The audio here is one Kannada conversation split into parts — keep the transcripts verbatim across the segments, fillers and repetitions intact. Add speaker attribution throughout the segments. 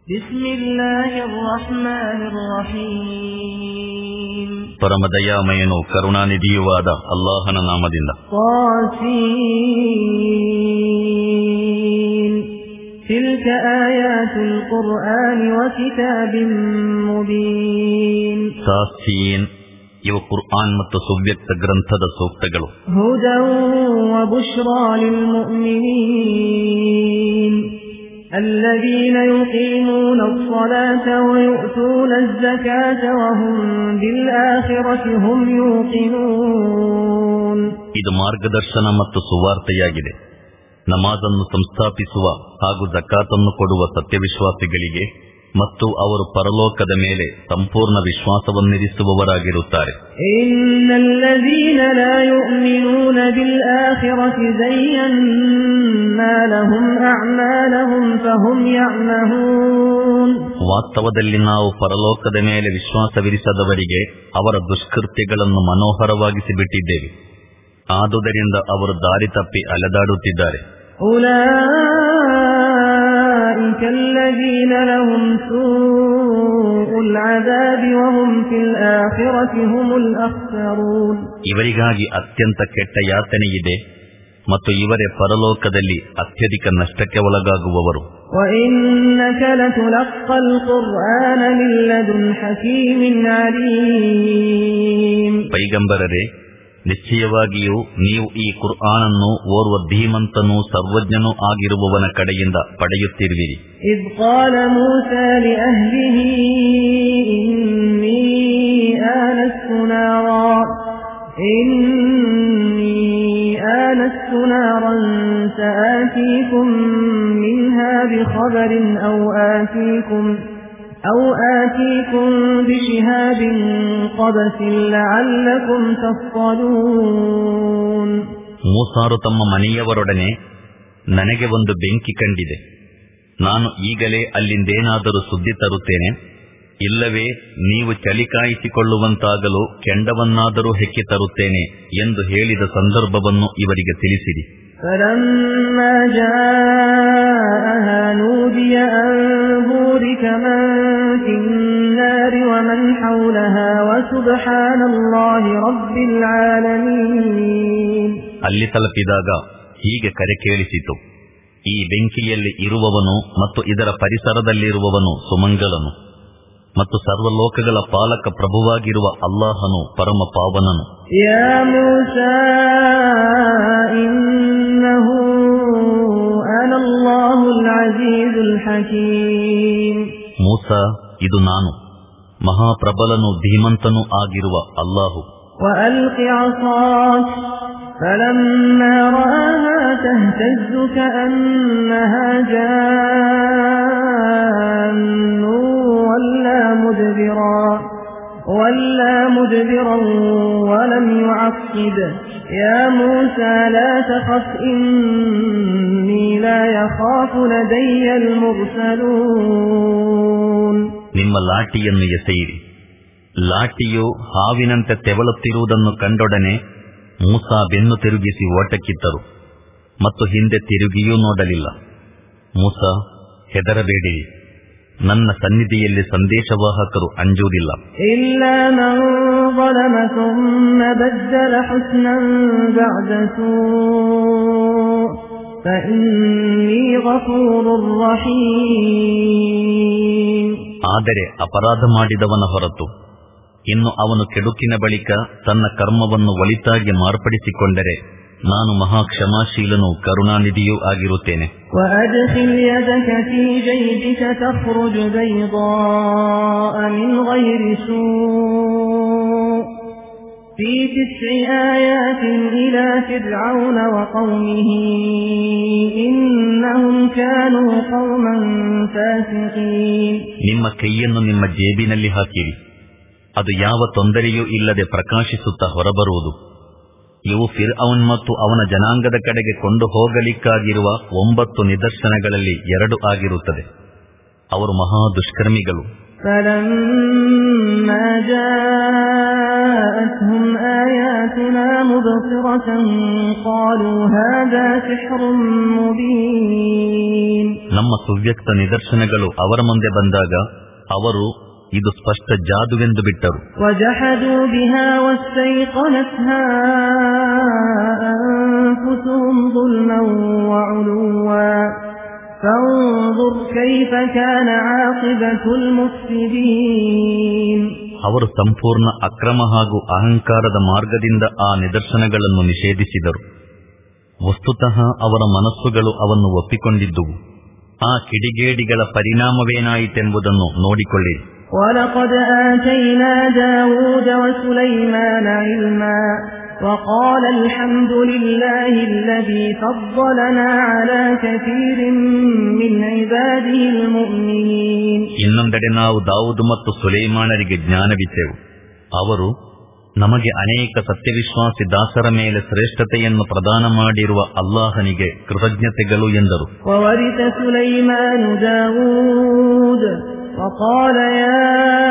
Speaker 1: ಪರಮದಯಾಮಯನು ಕರುಣಾನಿಧಿಯುವಾದ ಅಲ್ಲಾಹನ ನಾಮದಿಂದ.
Speaker 2: ತಿಲ್ಕ ಆಯಾತುಲ್ ಕುರ್ಆನಿ ವ ಕಿತಾಬಿನ್ ಮುಬೀನ್.
Speaker 1: ತಾಸೀನ್, ಇವು ಕುರ್ಆನ್ ಮತ್ತು ಸುವ್ಯಕ್ತ ಗ್ರಂಥದ ಸೂಕ್ತಗಳು.
Speaker 2: ಹುದನ್ ವ ಬುಶ್ರಾ ಲಿಲ್ ಮುಅ್ಮಿನೀನ್ الذين يقيمون الصلاة ويؤتون الزكاة وهم بالآخرة هم يوقنون.
Speaker 1: ಇದು ಮಾರ್ಗದರ್ಶನ ಮತ್ತು ಸುವಾರ್ತೆಯಾಗಿದೆ. ನಮಾಜನ್ನು ಸಂಸ್ಥಾಪಿಸುವ ಹಾಗೂ ಜಕಾತನ್ನು ಕೊಡುವ ಸತ್ಯವಿಶ್ವಾಸಿಗಳಿಗೆ ಮತ್ತು ಅವರು ಪರಲೋಕದ ಮೇಲೆ ಸಂಪೂರ್ಣ ವಿಶ್ವಾಸವನ್ನಿರಿಸುವವರಾಗಿರುತ್ತಾರೆ.
Speaker 2: ಇನ್ನಲ್ಲದೀನ ಲಾ ಯುಮಿನೂನ ಬಿಲ್ ಆಖಿರತಿ ಝಯ್ಯನ್ನಾ ಲಹುಂ ಅಅಮಾಲಹುಂ ಫಹುಂ ಯಅಮಹೂನ್.
Speaker 1: ವಾಸ್ತವದಲ್ಲಿ ನಾವು ಪರಲೋಕದ ಮೇಲೆ ವಿಶ್ವಾಸವಿರಿಸದವರಿಗೆ ಅವರ ದುಷ್ಕೃತ್ಯಗಳನ್ನು ಮನೋಹರವಾಗಿಸಿ ಬಿಟ್ಟಿದ್ದೇವೆ. ಆದುದರಿಂದ ಅವರು ದಾರಿ ತಪ್ಪಿ ಅಲೆದಾಡುತ್ತಿದ್ದಾರೆ.
Speaker 2: الذين لهم سوء العذاب وهم في الآخرة هم الأخسرون.
Speaker 1: ಇವರಿಗಾಗಿ ಅತ್ಯಂತ ಕೆಟ್ಟ ಯಾತನೆಯಿದೆ ಮತ್ತು ಇವರೇ ಪರಲೋಕದಲ್ಲಿ ಅತ್ಯಧಿಕ ನಷ್ಟಕ್ಕೆ ಒಳಗಾಗುವವರು.
Speaker 2: وإنك لتلقى القرآن من لدن حكيم عليم.
Speaker 1: ಪೈಗಂಬರರೇ, ನಿಶ್ಚಯವಾಗಿಯೂ ನೀವು ಈ ಕುರ್ಆನನ್ನು ಓರ್ವ ಧೀಮಂತನೂ ಸರ್ವಜ್ಞನೂ ಆಗಿರುವವನ ಕಡೆಯಿಂದ ಪಡೆಯುತ್ತಿರುವಿರಿ.
Speaker 2: ಇದ್ ಕಾಲ ಮೂಸಾ ಲಿಅಹ್ಲಿಹಿ ಇನ್ನೀ ಆನಸ್ತು ನಾರಾ ಇನ್ನೀ ಆನಸ್ತು ನಾರನ್ ಸಆತೀಕುಂ ಮಿನ್ಹಾ ಬಿಖಬರಿನ್ ಔ ಆತೀಕುಂ أو آتيكم بشهاب قبس لعلكم تصطلون.
Speaker 1: ಮೂಸಾರು ತಮ್ಮ ಮನೆಯವರೊಡನೆ, ನನಗೆ ಒಂದು ಬೆಂಕಿ ಕಂಡಿದೆ, ನಾನು ಈಗಲೇ ಅಲ್ಲಿಂದೇನಾದರೂ ಸುದ್ದಿ ತರುತ್ತೇನೆ, ಇಲ್ಲವೇ ನೀವು ಚಳಿ ಕಾಯಿಸಿಕೊಳ್ಳುವಂತಾಗಲು ಕೆಂಡವನ್ನಾದರೂ ಹೆಕ್ಕಿ ತರುತ್ತೇನೆ ಎಂದು ಹೇಳಿದ ಸಂದರ್ಭವನ್ನು ಇವರಿಗೆ ತಿಳಿಸಿರಿ.
Speaker 2: فلما جاءها نودي أن بورك من في النار ومن حولها وسبحان الله رب العالمين.
Speaker 1: ಅಲ್ಲಿ ತಲುಪಿದಾಗ ಹೀಗೆ ಕರೆ ಕೇಳಿಸಿತು, ಈ ಬೆಂಕಿಯಲ್ಲಿ ಇರುವವನು ಮತ್ತು ಇದರ ಪರಿಸರದಲ್ಲಿರುವವನು ಸುಮಂಗಲನು ಮತ್ತು ಸರ್ವಲೋಕಗಳ ಪಾಲಕ ಪ್ರಭುವಾಗಿರುವ ಅಲ್ಲಾಹನು ಪರಮ ಪಾವನನು.
Speaker 2: ಯಾ ಮೂಸಾ ಇನ್ನಹು ಅನಲ್ಲಾಹುಲ್ ಅಜೀಜುಲ್ ಹಕೀಮ್.
Speaker 1: ಮೂಸಾ, ಇದು ನಾನು, ಮಹಾಪ್ರಬಲನು ಧೀಮಂತನೂ ಆಗಿರುವ ಅಲ್ಲಾಹು.
Speaker 2: ವಅಲ್ಕಿ ಅಸಾಕ್ ಫಲಮ್ಮಾ ರಆಹಾ ತಹ್ತಜ್ಜು ಕಅನ್ನಹಾ ಜಾನ್ನೂ ವಲ್ಲಾ ಮುದ್ಬಿರಾ وَلَّى مُدْبِرًا وَلَمْ يُعَقِّبْ يَا مُوسَى لَا تَخَفْ إِنِّي لَا يَخَافُ لَدَيَّ الْمُرْسَلُونَ.
Speaker 1: ನಿಮ್ಮ ಲಾಠಿಯನ್ನು ಎಸೆಯಿರಿ. ಲಾಠಿಯು ಹಾವಿನಂತೆ ತೆವಳುತ್ತಿರುವುದನ್ನು ಕಂಡೊಡನೆ ಮೂಸಾ ಬೆನ್ನು ತಿರುಗಿಸಿ ಓಟಕ್ಕಿತ್ತರು ಮತ್ತು ಹಿಂದೆ ತಿರುಗಿಯೂ ನೋಡಲಿಲ್ಲ. ಮೂಸಾ, ಹೆದರಬೇಡಿರಿ, ನನ್ನ ಸನ್ನಿಧಿಯಲ್ಲಿ ಸಂದೇಶವಾಹಕರು ಅಂಜುವುದಿಲ್ಲ.
Speaker 2: ಇಲ್ಲಾ ಮನ್ ظلم ثم بدل حسنا بعد سوء فإني غفور رحيم.
Speaker 1: ಆದರೆ ಅಪರಾಧ ಮಾಡಿದವನ ಹೊರತು ಇನ್ನು ಅವನು ಕೆಡುಕಿನ ಬಳಿಕ ತನ್ನ ಕರ್ಮವನ್ನು ಒಳಿತಾಗಿ ಮಾರ್ಪಡಿಸಿಕೊಂಡರೆ ನಾನು ಮಹಾ ಕ್ಷಮಾಶೀಲನೂ ಕರುಣಾನಿಧಿಯೂ ಆಗಿರುತ್ತೇನೆ.
Speaker 2: وأدخل يدك في جيبك تخرج بيضاء من غير سوء في تسع آيات إلى فرعون وقومه إنهم كانوا قوما فاسقين.
Speaker 1: ನಿಮ್ಮ ಕೈಯನ್ನು ನಿಮ್ಮ ಜೇಬಿನಲ್ಲಿ ಹಾಕಿರಿ, ಅದು ಯಾವ ತೊಂದರೆಯೂ ಇಲ್ಲದೆ ಪ್ರಕಾಶಿಸುತ್ತಾ ಹೊರಬರುವುದು. ಇವು ಫಿರ್ಔನ್ ಮತ್ತು ಅವನ ಜನಾಂಗದ ಕಡೆಗೆ ಕೊಂಡು ಹೋಗಲಿಕ್ಕಾಗಿರುವ ಒಂಬತ್ತು ನಿದರ್ಶನಗಳಲ್ಲಿ ಎರಡು ಆಗಿರುತ್ತದೆ. ಅವರು ಮಹಾ ದುಷ್ಕರ್ಮಿಗಳು.
Speaker 2: فلما جاءتهم آياتنا مبصرة قالوا هذا سحر مبين.
Speaker 1: ನಮ್ಮ ಸುವ್ಯಕ್ತ ನಿದರ್ಶನಗಳು ಅವರ ಮುಂದೆ ಬಂದಾಗ ಅವರು ಇದು ಸ್ಪಷ್ಟ ಜಾದುವೆಂದು ಬಿಟ್ಟರು.
Speaker 2: وجحدوا بها واستيقنتها أنفسهم ظلما وعلوا فانظر كيف كان عاقبة المفسدين.
Speaker 1: ಅವರು ಸಂಪೂರ್ಣ ಅಕ್ರಮ ಹಾಗೂ ಅಹಂಕಾರದ ಮಾರ್ಗದಿಂದ ಆ ನಿದರ್ಶನಗಳನ್ನು ನಿಷೇಧಿಸಿದರು. ವಸ್ತುತಃ ಅವರ ಮನಸ್ಸುಗಳು ಅವನ್ನು ಒಪ್ಪಿಕೊಂಡಿದ್ದುವು. ಆ ಕಿಡಿಗೇಡಿಗಳ ಪರಿಣಾಮವೇನಾಯಿತೆಂಬುದನ್ನು ನೋಡಿಕೊಳ್ಳಿ.
Speaker 2: وَلَقَدْ آتَيْنَا دَاوُودَ وَسُلَيْمَانَ عِلْمًا وَقَالَ الْحَمْدُ لِلَّهِ الَّذِي فَضَّلَنَا عَلَى كَثِيرٍ مِّنْ عِبَادِهِ الْمُؤْمِنِينَ.
Speaker 1: ಇನ್ನೊಂದೆಡೆ ನಾವು ದಾವೂದ್ ಮತ್ತು ಸುಲೈಮಾನರಿಗೆ ಜ್ಞಾನವಿತ್ತೇವು. ಅವರು ನಮಗೆ ಅನೇಕ ಸತ್ಯವಿಶ್ವಾಸಿ ದಾಸರ ಮೇಲೆ ಶ್ರೇಷ್ಠತೆಯನ್ನು ಪ್ರದಾನ ಮಾಡಿರುವ ಅಲ್ಲಾಹನಿಗೆ ಕೃತಜ್ಞತೆಗಳು ಎಂದರು.
Speaker 2: وَوَرِثَ سُلَيْمَانُ دَاوُودَ وقال يا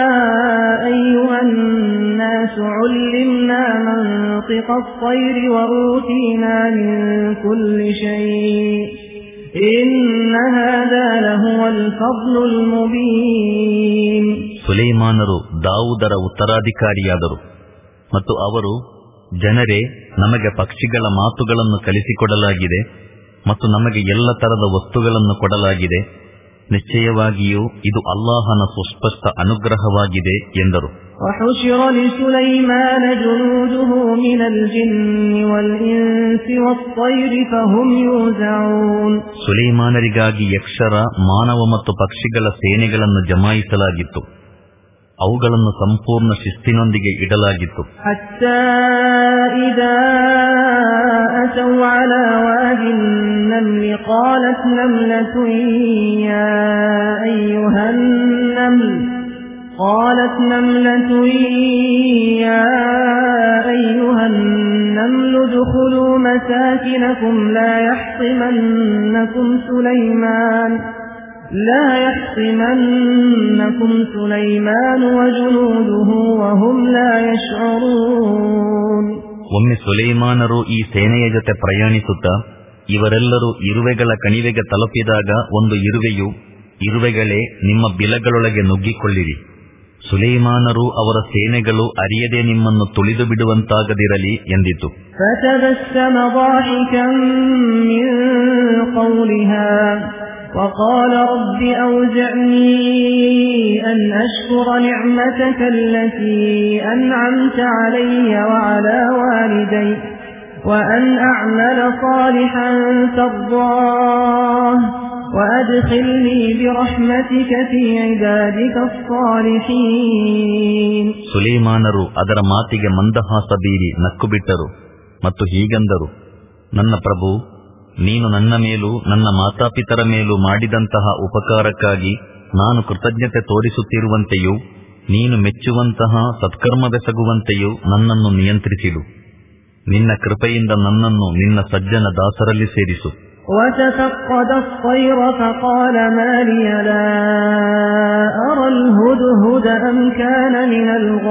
Speaker 2: أيها الناس علمنا منطق الطير وأوتينا من كل شيء إن هذا لهو الفضل المبين.
Speaker 1: ಸುಲೈಮಾನರು ದಾವೂದರ ಉತ್ತರಾಧಿಕಾರಿಯಾದರು ಮತ್ತು ಅವರು, ಜನರೇ, ನಮಗೆ ಪಕ್ಷಿಗಳ ಮಾತುಗಳನ್ನು ಕಲಿಸಿಕೊಡಲಾಗಿದೆ ಮತ್ತು ನಮಗೆ ಎಲ್ಲ ತರದ ವಸ್ತುಗಳನ್ನು ಕೊಡಲಾಗಿದೆ. ನಿಶ್ಚಯವಾಗಿಯೂ ಇದು ಅಲ್ಲಾಹನ ಸುಸ್ಪಷ್ಟ ಅನುಗ್ರಹವಾಗಿದೆ ಎಂದರು.
Speaker 2: وحشر لسليمان جنوده من الجن والإنس والطير فهم يوزعون.
Speaker 1: ಸುಲೈಮಾನರಿಗಾಗಿ ಯಕ್ಷರ, ಮಾನವ ಮತ್ತು ಪಕ್ಷಿಗಳ ಸೇನೆಗಳನ್ನು ಜಮಾಯಿಸಲಾಗಿತ್ತು. ಅವುಗಳನ್ನು ಸಂಪೂರ್ಣ ಶಿಸ್ತಿನೊಂದಿಗೆ ಇಡಲಾಗಿತ್ತು.
Speaker 2: حتى إذا أتوا على واد النمل قالت نملة يا أيها النمل قالت نملة يا أيها النمل ادخلوا مساكنكم لا يحطمنكم سليمان لا يحطمنكم سليمان وجنوده وهم لا يشعرون.
Speaker 1: ಒಮ್ಮೆ ಸುಲೈಮಾನರು ಈ ಸೇನೆಯ ಜೊತೆ ಪ್ರಯಾಣಿಸುತ್ತಾ ಇವರೆಲ್ಲರೂ ಇರುವೆಗಳ ಕಣಿವೆಗೆ ತಲುಪಿದಾಗ ಒಂದು ಇರುವೆಯು, ಇರುವೆಗಳೇ, ನಿಮ್ಮ ಬಿಲಗಳೊಳಗೆ ನುಗ್ಗಿಕೊಳ್ಳಿರಿ. ಸುಲೈಮಾನರು ಅವರ ಸೇನೆಗಳು ಅರಿಯದೆ ನಿಮ್ಮನ್ನು ತುಳಿದು ಬಿಡುವಂತಾಗದಿರಲಿ ಎಂದಿತು.
Speaker 2: فتبسم ضاحكا من قولها وقال رب أوزعني أن أشكر نعمتك التي أنعمت علي وعلى والدي وأن أعمل صالحا ترضاه وأدخلني برحمتك في عبادك الصالحين.
Speaker 1: ಸುಲೈಮಾನರು ಅದರ ಮಾತಿಗೆ ಮಂದಹಾಸ ಬೀರಿ ನಕ್ಕು ಬಿಟ್ಟರು ಮತ್ತು ಹೀಗಂದರು, ನನ್ನ ಪ್ರಭು, ನೀನು ನನ್ನ ಮೇಲೂ ನನ್ನ ಮಾತಾಪಿತರ ಮೇಲೂ ಮಾಡಿದಂತಹ ಉಪಕಾರಕ್ಕಾಗಿ ನಾನು ಕೃತಜ್ಞತೆ ತೋರಿಸುತ್ತಿರುವಂತೆಯೂ ನೀನು ಮೆಚ್ಚುವಂತಹ ಸತ್ಕರ್ಮವೆಸಗುವಂತೆಯೂ ನನ್ನನ್ನು ನಿಯಂತ್ರಿಸಿಡು. ನಿನ್ನ ಕೃಪೆಯಿಂದ ನನ್ನನ್ನು ನಿನ್ನ ಸಜ್ಜನ ದಾಸರಲ್ಲಿ ಸೇರಿಸು.
Speaker 2: وتفقد الطير فقال ما لي لا أرى الهدهد أم كان من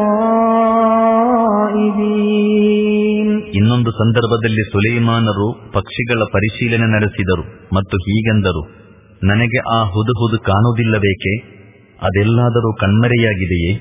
Speaker 2: الغائبين.
Speaker 1: ಇನ್ನೊಂದು ಸಂದರ್ಭದಲ್ಲಿ ಸುಲೈಮಾನರು ಪಕ್ಷಿಗಳ ಪರಿಶೀಲನೆ ನಡೆಸಿದರು ಮತ್ತು ಹೀಗೆಂದರು, ನನಗೆ ಆ ಹುದುಹುದು ಕಾಣುವುದಿಲ್ಲಬೇಕೆ? ಅದೆಲ್ಲಾದರೂ ಕಣ್ಮರೆಯಾಗಿದೆಯೇ?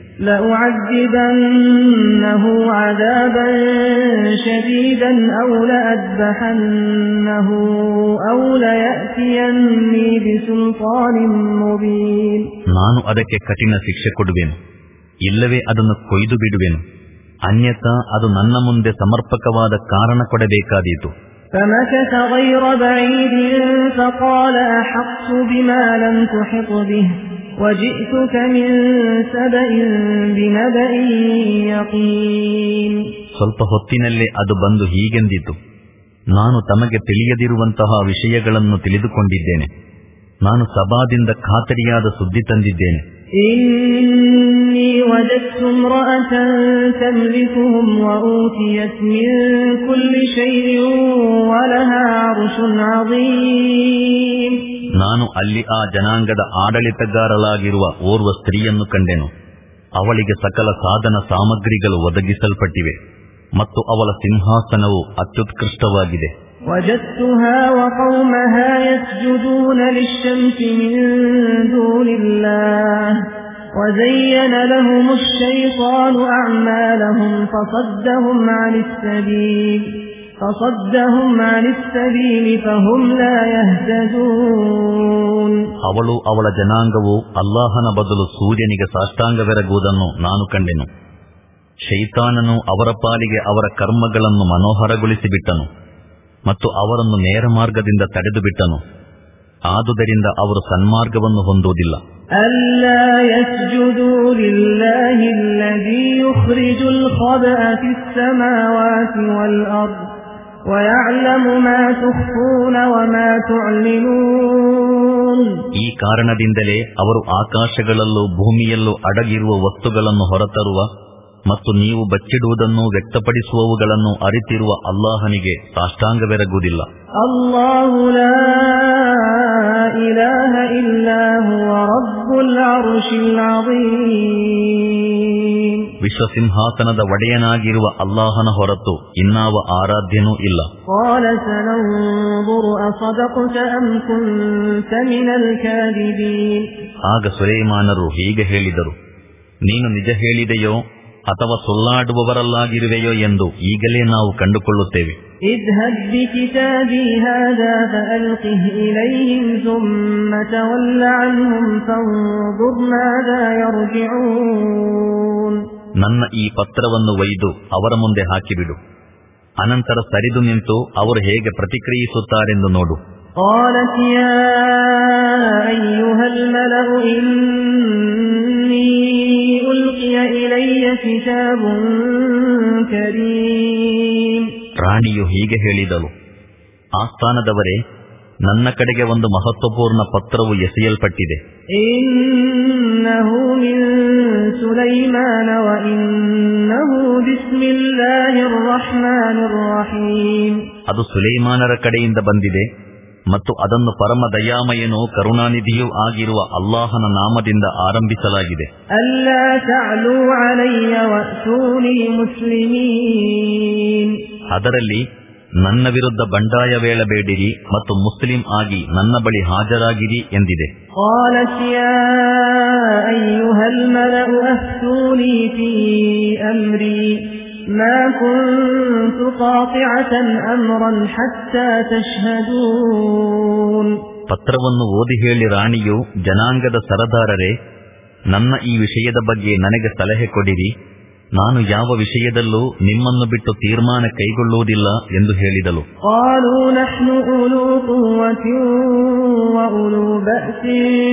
Speaker 2: لأعذبنه عذابا شديدا أو لأذبحنه أو ليأتيني بسلطان مبين. ನಾನು ಅದಕ್ಕೆ ಕಠಿಣ ಶಿಕ್ಷೆ ಕೊಡುವೆನು, ಇಲ್ಲವೇ ಅದನ್ನು ಕೊಯ್ದು ಬಿಡುವೆನು, ಅನ್ಯಥಾ ಅದು ನನ್ನ ಮುಂದೆ ಸಮರ್ಪಕವಾದ ಕಾರಣ ಕೊಡಬೇಕಾದೀತು. فمكث غير بعيد فقال أحطت بما لم تحط به وجئتك من سبأ بنبأ يقين.
Speaker 1: ಸ್ವಲ್ಪ ಹೊತ್ತಿನಲ್ಲೇ ಅದು ಬಂದು ಹೀಗೆಂದಿತು, ನಾನು ತಮಗೆ ತಿಳಿಯದಿರುವಂತಹ ವಿಷಯಗಳನ್ನು ತಿಳಿದುಕೊಂಡಿದ್ದೇನೆ. ನಾನು ಸಬಾದಿಂದ ಖಾತರಿಯಾದ ಸುದ್ದಿ ತಂದಿದ್ದೇನೆ.
Speaker 2: إني وجدت امرأة تملكهم وأوتيت من كل شيء ولها عرش عظيم.
Speaker 1: ನಾನು ಅಲ್ಲಿ ಆ ಜನಾಂಗದ ಆಡಳಿತಗಾರಳಾಗಿರುವ ಓರ್ವ ಸ್ತ್ರೀಯನ್ನು ಕಂಡೆನು. ಅವಳಿಗೆ ಸಕಲ ಸಾಧನ ಸಾಮಗ್ರಿಗಳು ಒದಗಿಸಲ್ಪಟ್ಟಿವೆ ಮತ್ತು ಅವಳ ಸಿಂಹಾಸನವು ಅತ್ಯುತ್ಕೃಷ್ಟವಾಗಿದೆ.
Speaker 2: وجدتها وقومها يسجدون للشمس من دون الله وزين لهم الشيطان أعمالهم فصدهم عن السبيل فصدهم عن السبيل فهم لا يهتدون.
Speaker 1: ಅವಳು ಅವಳ ಜನಾಂಗವು ಅಲ್ಲಾಹನ ಬದಲು ಸೂರ್ಯನಿಗೆ ಸಾಷ್ಟಾಂಗವೆರಗುವುದನ್ನು ನಾನು ಕಂಡೆನು. ಶೈತಾನನು ಅವರ ಪಾಲಿಗೆ ಅವರ ಕರ್ಮಗಳನ್ನು ಮನೋಹರಗೊಳಿಸಿಬಿಟ್ಟನು ಮತ್ತು ಅವರನ್ನು ನೇರ ಮಾರ್ಗದಿಂದ ತಡೆದು ಬಿಟ್ಟನು. ಆದುದರಿಂದ ಅವರು ಸನ್ಮಾರ್ಗವನ್ನು ಹೊಂದುವುದಿಲ್ಲ.
Speaker 2: ألا يسجدوا لله الذي يخرج الخبأ في السماوات والأرض ويعلم ما تخفون وما تعلنون.
Speaker 1: ಈ ಕಾರಣದಿಂದಲೇ ಅವರು ಆಕಾಶಗಳಲ್ಲೂ ಭೂಮಿಯಲ್ಲೂ ಅಡಗಿರುವ ವಸ್ತುಗಳನ್ನು ಹೊರತರುವ ಮತ್ತು ನೀವು ಬಚ್ಚಿಡುವುದನ್ನು ವ್ಯಕ್ತಪಡಿಸುವವುಗಳನ್ನು ಅರಿತಿರುವ ಅಲ್ಲಾಹನಿಗೆ ಸಾಷ್ಟಾಂಗವೆರಗುವುದಿಲ್ಲ.
Speaker 2: ಅಲ್ಲಾಹು ಲಾ ಇಲಾಹ ಇಲ್ಲಾ ಹುವ ರಬ್ಬುಲ್ ಅರ್ಶಿಲ್ ಅಝೀಮ್.
Speaker 1: ವಿಶ್ವಸಿಂಹಾಸನದ ಒಡೆಯನಾಗಿರುವ ಅಲ್ಲಾಹನ ಹೊರತು ಇನ್ನಾವ ಆರಾಧ್ಯನೂ ಇಲ್ಲ.
Speaker 2: قال سننظر أصدقت أم كنت من الكاذبين.
Speaker 1: ಆಗ ಸುಲೈಮಾನರು ಹೀಗೆ ಹೇಳಿದರು, ನೀನು ನಿಜ ಹೇಳಿದೆಯೋ ಅಥವಾ ಸುಳ್ಳಾಡುವವರಲ್ಲಾಗಿರುವೆಯೋ ಎಂದು ಈಗಲೇ ನಾವು ಕಂಡುಕೊಳ್ಳುತ್ತೇವೆ.
Speaker 2: اذهب بكتابي هذا فألقه إليهم ثم تول عنهم فانظر ماذا يرجعون.
Speaker 1: ನನ್ನ ಈ ಪತ್ರವನ್ನು ಒಯ್ದು ಅವರ ಮುಂದೆ ಹಾಕಿಬಿಡು, ಅನಂತರ ಸರಿದು ನಿಂತು ಅವರು ಹೇಗೆ ಪ್ರತಿಕ್ರಿಯಿಸುತ್ತಾರೆಂದು ನೋಡು.
Speaker 2: قالت يا أيها الملأ إني ألقي إلي كتاب كريم.
Speaker 1: ರಾಣಿಯು ಹೀಗೆ ಹೇಳಿದಳು, ಆಸ್ಥಾನದವರೇ, ನನ್ನ ಕಡೆಗೆ ಒಂದು ಮಹತ್ವಪೂರ್ಣ ಪತ್ರವು ಎಸೆಯಲ್ಪಟ್ಟಿದೆ.
Speaker 2: ಇನ್ನಹು ಮಿನ್ ಸುಲೈಮಾನ ವ ಇನ್ನಹು ಬಿಸ್ಮಿಲ್ಲಾಹಿರ್ ರಹ್ಮಾನಿರ್ ರಹೀಮ್.
Speaker 1: ಅದು ಸುಲೈಮಾನರ ಕಡೆಯಿಂದ ಬಂದಿದೆ ಮತ್ತು ಅದನ್ನು ಪರಮ ದಯಾಮಯನೂ ಕರುಣಾನಿಧಿಯೂ ಆಗಿರುವ ಅಲ್ಲಾಹನ ನಾಮದಿಂದ ಆರಂಭಿಸಲಾಗಿದೆ.
Speaker 2: ಅಲ್ಲಾ ತಅಲೂ ಅಲಯ್ಯ ವಅತೂನಿ ಮುಸ್ಲಿಮೀನ್.
Speaker 1: ಅದರಲ್ಲಿ ನನ್ನ ವಿರುದ್ಧ ಬಂಡಾಯವೇಳಬೇಡಿರಿ ಮತ್ತು ಮುಸ್ಲಿಂ ಆಗಿ ನನ್ನ ಬಳಿ ಹಾಜರಾಗಿರಿ ಎಂದಿದೆ.
Speaker 2: قالت يا أيها الملأ أفتوني في أمري ما كنت قاطعة أمرا حتى تشهدون.
Speaker 1: ಪತ್ರವನ್ನು ಓದಿ ಹೇಳಿ ರಾಣಿಯು, ಜನಾಂಗದ ಸರದಾರರೇ, ನನ್ನ ಈ ವಿಷಯದ ಬಗ್ಗೆ ನನಗೆ ಸಲಹೆ ಕೊಡಿರಿ, ನಾನು ಯಾವ ವಿಷಯದಲ್ಲೂ ನಿಮ್ಮನ್ನು ಬಿಟ್ಟು ತೀರ್ಮಾನ ಕೈಗೊಳ್ಳುವುದಿಲ್ಲ ಎಂದು ಹೇಳಿದಳು.
Speaker 2: قالوا نحن أولو قوة وأولو بأس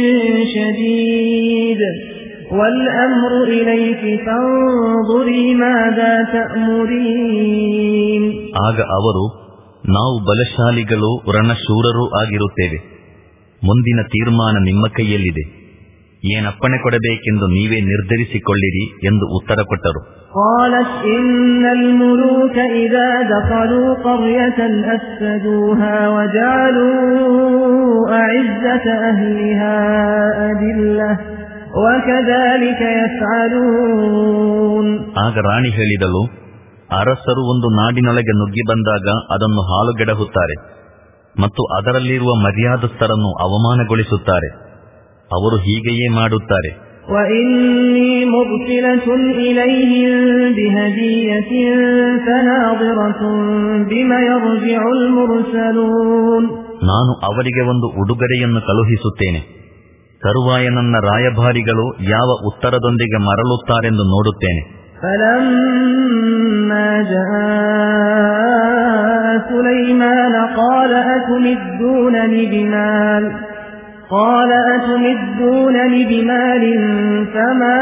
Speaker 2: شديد والأمر إليك فانظري ماذا تأمرين.
Speaker 1: ಆಗ ಅವರು, ನಾವು ಬಲಶಾಲಿಗಳು ರಣಶೂರರೂ ಆಗಿರುತ್ತೇವೆ, ಮುಂದಿನ ತೀರ್ಮಾನ ನಿಮ್ಮ ಕೈಯಲ್ಲಿದೆ, ಏನಪ್ಪಣೆ ಕೊಡಬೇಕೆಂದು ನೀವೇ ನಿರ್ಧರಿಸಿಕೊಳ್ಳಿರಿ ಎಂದು ಉತ್ತರ ಕೊಟ್ಟರು.
Speaker 2: قالت إن الملوك إذا دخلوا قرية أفسدوها وجعلوا أعزة أهلها أذلة وكذلك يفعلون.
Speaker 1: ಆಗ ರಾಣಿ ಹೇಳಿದಳು, ಅರಸರು ಒಂದು ನಾಡಿನೊಳಗೆ ನುಗ್ಗಿ ಬಂದಾಗ ಅದನ್ನು ಹಾಳುಗೆಡಹುತ್ತಾರೆ ಮತ್ತು ಅದರಲ್ಲಿರುವ ಮರ್ಯಾದಸ್ಥರನ್ನು ಅವಮಾನಗೊಳಿಸುತ್ತಾರೆ. ಅವರು ಹೀಗೆಯೇ ಮಾಡುತ್ತಾರೆ.
Speaker 2: وإني مرسلة إليهم بهدية فناظرة بما يرجع المرسلون. ನಾನು ಅವರಿಗೆ ಒಂದು ಉಡುಗೊರೆಯನ್ನು ಕಳುಹಿಸುತ್ತೇನೆ, ತರುವಾಯ ನನ್ನ ರಾಯಭಾರಿಗಳು ಯಾವ ಉತ್ತರದೊಂದಿಗೆ ಮರಳುತ್ತಾರೆಂದು ನೋಡುತ್ತೇನೆ. فلما جاء سليمان قال أتمدونني بمال قال أتمدونني بمال فما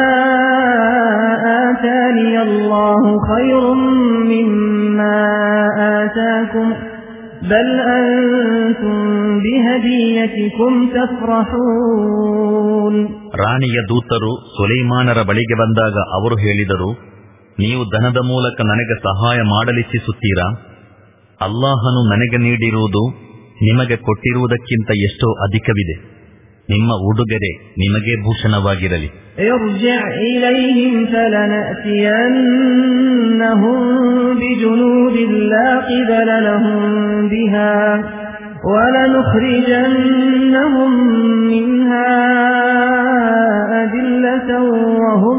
Speaker 2: آتاني الله خير مما آتاكم بل أنتم بهديتكم تفرحون.
Speaker 1: ರಾಣಿಯ ದೂತರು ಸುಲೈಮಾನರ ಬಳಿಗೆ ಬಂದಾಗ ಅವರು ಹೇಳಿದರು, ನೀವು ಧನದ ಮೂಲಕ ನನಗೆ ಸಹಾಯ ಮಾಡಲಿಚ್ಛಿಸುತ್ತೀರಾ? ಅಲ್ಲಾಹನು ನನಗೆ ನೀಡಿರುವುದು ನಿಮಗೆ ಕೊಟ್ಟಿರುವುದಕ್ಕಿಂತ ಎಷ್ಟೋ ಅಧಿಕವಿದೆ. ನಿಮ್ಮ ಉಡುಗೊರೆ ನಿಮಗೇ ಭೂಷಣವಾಗಿರಲಿ.
Speaker 2: ارجع إليهم فلنأتينهم بجنود لا قبل لهم بها ولنخرجنهم منها أذلة وهم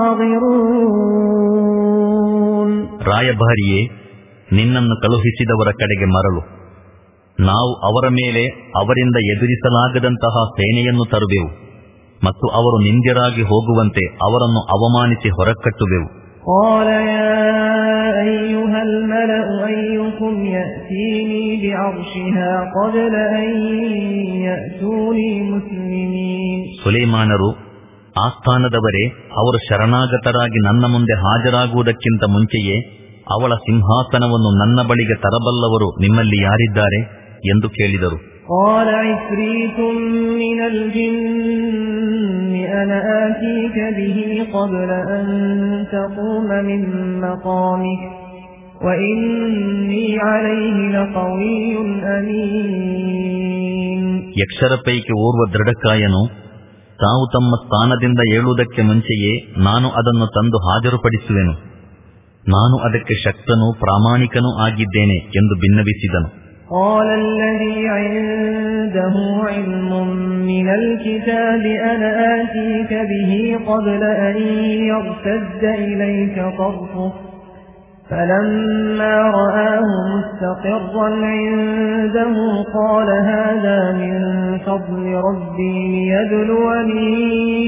Speaker 2: صاغرون.
Speaker 1: ರಾಯಭಾರಿಯೇ, ನಿನ್ನನ್ನು ಕಳುಹಿಸಿದವರ ಕಡೆಗೆ ಮರಳು. ನಾವು ಅವರ ಮೇಲೆ ಅವರಿಂದ ಎದುರಿಸಲಾಗದಂತಹ ಸೇನೆಯನ್ನು ತರುವೆವು ಮತ್ತು ಅವರು ನಿಂದ್ಯರಾಗಿ ಹೋಗುವಂತೆ ಅವರನ್ನು ಅವಮಾನಿಸಿ ಹೊರಕಟ್ಟುವೆವು.
Speaker 2: قال يا أيها الملأ أيكم يأتيني بعرشها قبل أن يأتوني مسلمين.
Speaker 1: ಸುಲೈಮಾನರು, ಆಸ್ಥಾನದವರೇ, ಅವರು ಶರಣಾಗತರಾಗಿ ನನ್ನ ಮುಂದೆ ಹಾಜರಾಗುವುದಕ್ಕಿಂತ ಮುಂಚೆಯೇ ಅವಳ ಸಿಂಹಾಸನವನ್ನು ನನ್ನ ಬಳಿಗೆ ತರಬಲ್ಲವರು ನಿಮ್ಮಲ್ಲಿ ಯಾರಿದ್ದಾರೆ ಎಂದು ಕೇಳಿದರು.
Speaker 2: قال عفريت من الجن أنا آتيك به قبل أن تقوم من مقامك وإني عليه لقوي أمين.
Speaker 1: ಯಕ್ಷರ ಪೈಕಿ ಓರ್ವ ದೃಢಕಾಯನು, ತಾವು ತಮ್ಮ ಸ್ಥಾನದಿಂದ ಏಳುವುದಕ್ಕೆ ಮುಂಚೆಯೇ ನಾನು ಅದನ್ನು ತಂದು ಹಾಜರುಪಡಿಸುವೆನು, ನಾನು ಅದಕ್ಕೆ ಶಕ್ತನೂ ಪ್ರಾಮಾಣಿಕನೂ ಆಗಿದ್ದೇನೆ ಎಂದು ಭಿನ್ನವಿಸಿದನು.
Speaker 2: قال الذي عنده علم من الكتاب أنا آتيك به قبل أن يرتد إليك طرفك فلما رآه مستقرا عنده قال هذا من فضل ربي ليبلوني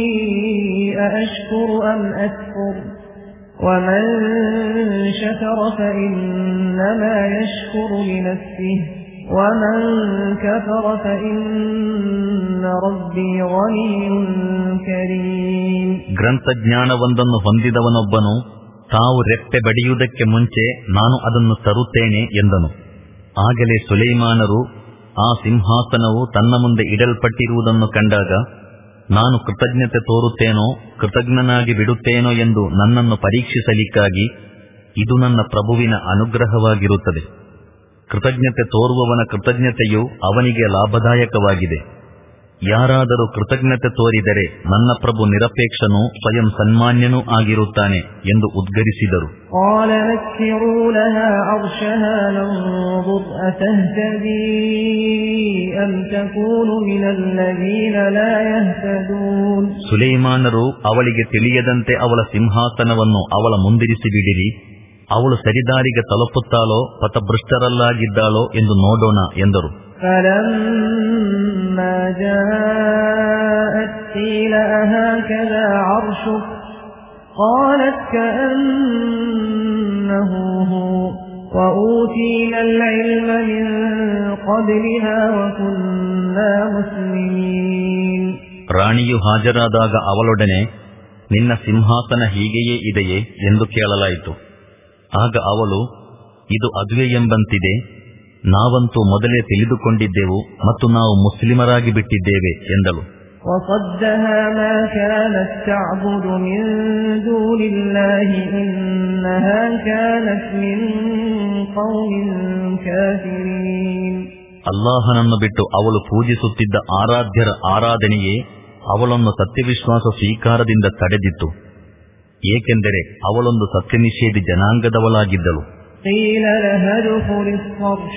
Speaker 2: أأشكر أم أكفر ومن شكر فإنما يشكر لنفسه ومن كفر فإن ربي غني كريم.
Speaker 1: ಗ್ರಂಥಜ್ಞಾನವೊಂದನ್ನು ಹೊಂದಿದವನೊಬ್ಬನು ತಾವು ರೆಪ್ಪೆ ಬಡಿಯುವುದಕ್ಕೆ ಮುಂಚೆ ನಾನು ಅದನ್ನು ತರುತ್ತೇನೆ ಎಂದನು. ಆಗಲೇ ಸುಲೈಮಾನರು ಆ ಸಿಂಹಾಸನವು ತನ್ನ ಮುಂದೆ ಇಡಲ್ಪಟ್ಟಿರುವುದನ್ನು ಕಂಡಾಗ, ನಾನು ಕೃತಜ್ಞತೆ ತೋರುತ್ತೇನೋ ಕೃತಜ್ಞನಾಗಿ ಬಿಡುತ್ತೇನೋ ಎಂದು ನನ್ನನ್ನು ಪರೀಕ್ಷಿಸಲಿಕ್ಕಾಗಿ, ಇದು ನನ್ನ ಪ್ರಭುವಿನ ಅನುಗ್ರಹವಾಗಿರುತ್ತದೆ. ಕೃತಜ್ಞತೆ ತೋರುವವನ ಕೃತಜ್ಞತೆಯು ಅವನಿಗೆ ಲಾಭದಾಯಕವಾಗಿದೆ. ಯಾರಾದರೂ ಕೃತಜ್ಞತೆ ತೋರಿದರೆ ನನ್ನ ಪ್ರಭು ನಿರಪೇಕ್ಷನೂ ಸ್ವಯಂ ಸನ್ಮಾನ್ಯನೂ ಆಗಿರುತ್ತಾನೆ ಎಂದು ಉದ್ಗರಿಸಿದರು. ಸುಲೈಮಾನರು ಅವಳಿಗೆ ತಿಳಿಯದಂತೆ ಅವಳ ಸಿಂಹಾಸನವನ್ನು ಅವಳ ಮುಂದಿರಿಸಿ ಬಿಡಿರಿ, ಅವಳು ಸರಿದಾರಿಗೆ ತಲುಪುತ್ತಾಳೋ ಪಥಭೃಷ್ಟರಲ್ಲಾಗಿದ್ದಾಳೋ ಎಂದು ನೋಡೋಣ ಎಂದರು.
Speaker 2: فلما جاءت قيل أهكذا عرشك قالت كأنه هو وأوتينا العلم من قبلها وكنا مسلمين.
Speaker 1: ರಾಣಿಯು ಹಾಜರಾದಾಗ ಅವಳೊಡನೆ, ನಿನ್ನ ಸಿಂಹಾಸನ ಹೀಗೆಯೇ ಇದೆಯೇ ಎಂದು ಕೇಳಲಾಯಿತು. ಆಗ ಅವಳು, ಇದು ಅದುವೆ ಎಂಬಂತಿದೆ, ನಾವಂತೂ ಮೊದಲೇ ತಿಳಿದುಕೊಂಡಿದ್ದೆವು ಮತ್ತು ನಾವು ಮುಸ್ಲಿಮರಾಗಿ ಬಿಟ್ಟಿದ್ದೇವೆ ಎಂದಳು. ಅಲ್ಲಾಹನನ್ನು ಬಿಟ್ಟು ಅವಳು ಪೂಜಿಸುತ್ತಿದ್ದ ಆರಾಧ್ಯರ ಆರಾಧನೆಯೇ ಅವಳನ್ನು ಸತ್ಯವಿಶ್ವಾಸ ಸ್ವೀಕಾರದಿಂದ ತಡೆದಿತ್ತು, ಏಕೆಂದರೆ ಅವಳೊಂದು ಸತ್ಯನಿಷೇಧಿ ಜನಾಂಗದವಳಾಗಿದ್ದಳು.
Speaker 2: قيل لها ادخل الصرح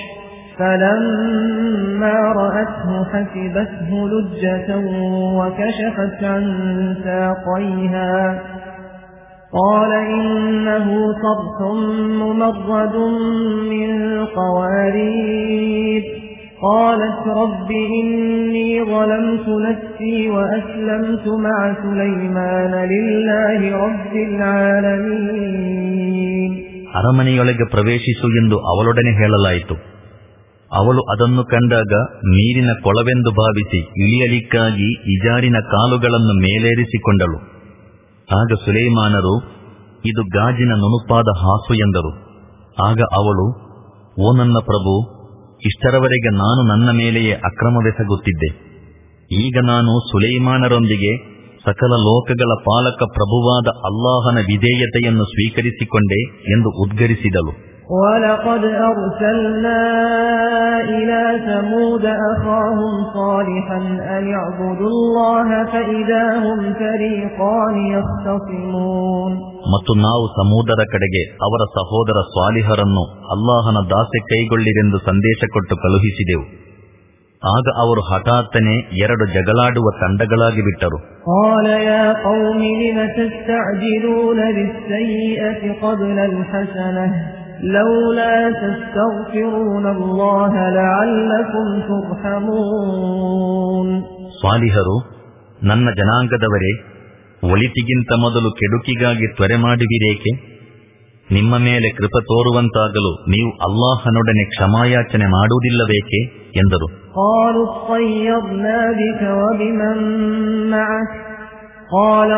Speaker 2: فلما رأته حسبته لجة وكشفت عن ساقيها قال إنه صرح ممرد من قوارير قالت رب إني ظلمت نفسي وأسلمت مع سليمان لله رب العالمين.
Speaker 1: ಅರಮನೆಯೊಳಗೆ ಪ್ರವೇಶಿಸು ಎಂದು ಅವಳೊಡನೆ ಹೇಳಲಾಯಿತು. ಅವಳು ಅದನ್ನು ಕಂಡಾಗ ನೀರಿನ ಕೊಳವೆಂದು ಭಾವಿಸಿ ಇಳಿಯಲಿಕ್ಕಾಗಿ ಇಜಾರಿನ ಕಾಲುಗಳನ್ನು ಮೇಲೇರಿಸಿಕೊಂಡಳು. ಆಗ ಸುಲೈಮಾನರು, ಇದು ಗಾಜಿನ ನುಣುಪಾದ ಹಾಸು ಎಂದರು. ಆಗ ಅವಳು, ಓ ನನ್ನ ಪ್ರಭು, ಇಷ್ಟರವರೆಗೆ ನಾನು ನನ್ನ ಮೇಲೆಯೇ ಅಕ್ರಮವೆಸಗುತ್ತಿದ್ದೆ. ಈಗ ನಾನು ಸುಲೈಮಾನರೊಂದಿಗೆ ಸಕಲ ಲೋಕಗಳ ಪಾಲಕ ಪ್ರಭುವಾದ ಅಲ್ಲಾಹನ ವಿಧೇಯತೆಯನ್ನು ಸ್ವೀಕರಿಸಿಕೊಂಡೆ ಎಂದು ಉದ್ಗರಿಸಿದಳು.
Speaker 2: وَلَقَدْ أَرْسَلْنَا إِلَى ثَمُودَ أَخَاهُمْ صَالِحًا أَنِ اعْبُدُوا اللَّهَ فَإِذَا هُمْ فَرِيقَانِ يَخْتَصِمُونَ.
Speaker 1: ಮತ್ತು ನಾವು ಸಮೂದರ ಕಡೆಗೆ ಅವರ ಸಹೋದರ ಸ್ವಾಲಿಹರನ್ನು ಅಲ್ಲಾಹನ ದಾಸೆ ಕೈಗೊಳ್ಳಿರೆಂದು ಸಂದೇಶ ಕೊಟ್ಟು ಕಳುಹಿಸಿದೆವು. ಆಗ ಅವರು ಹಠಾತ್ತನೆ ಎರಡು ಜಗಳಾಡುವ ತಂಡಗಳಾಗಿ ಬಿಟ್ಟರು.
Speaker 2: قَالَ يَا قَوْمِ لِمَ تَسْتَعْجِلُونَ بِالسَّيِّئَةِ قَبْلَ الْحَسَنَةِ لَوْلَا تَسْتَغْفِرُونَ اللَّهَ لَعَلَّكُمْ تُرْحَمُونَ.
Speaker 1: ಸ್ವಾಲಿಹರು, ನನ್ನ ಜನಾಂಗದವರೇ, ಒಳಿತಿಗಿಂತ ಮೊದಲು ಕೆಡುಕಿಗಾಗಿ ತ್ವರೆ ಮಾಡುವಿರೇಕೆ? ನಿಮ್ಮ ಮೇಲೆ ಕೃಪ ತೋರುವಂತಾಗಲು ನೀವು ಅಲ್ಲಾಹನೊಡನೆ ಕ್ಷಮಾಯಾಚನೆ ಮಾಡುವುದಿಲ್ಲವೇಕೆ ಎಂದರು.
Speaker 2: قَالُوا اطَّيَّرْنَا بِكَ وَبِمَن مَّعَكَ قَالَ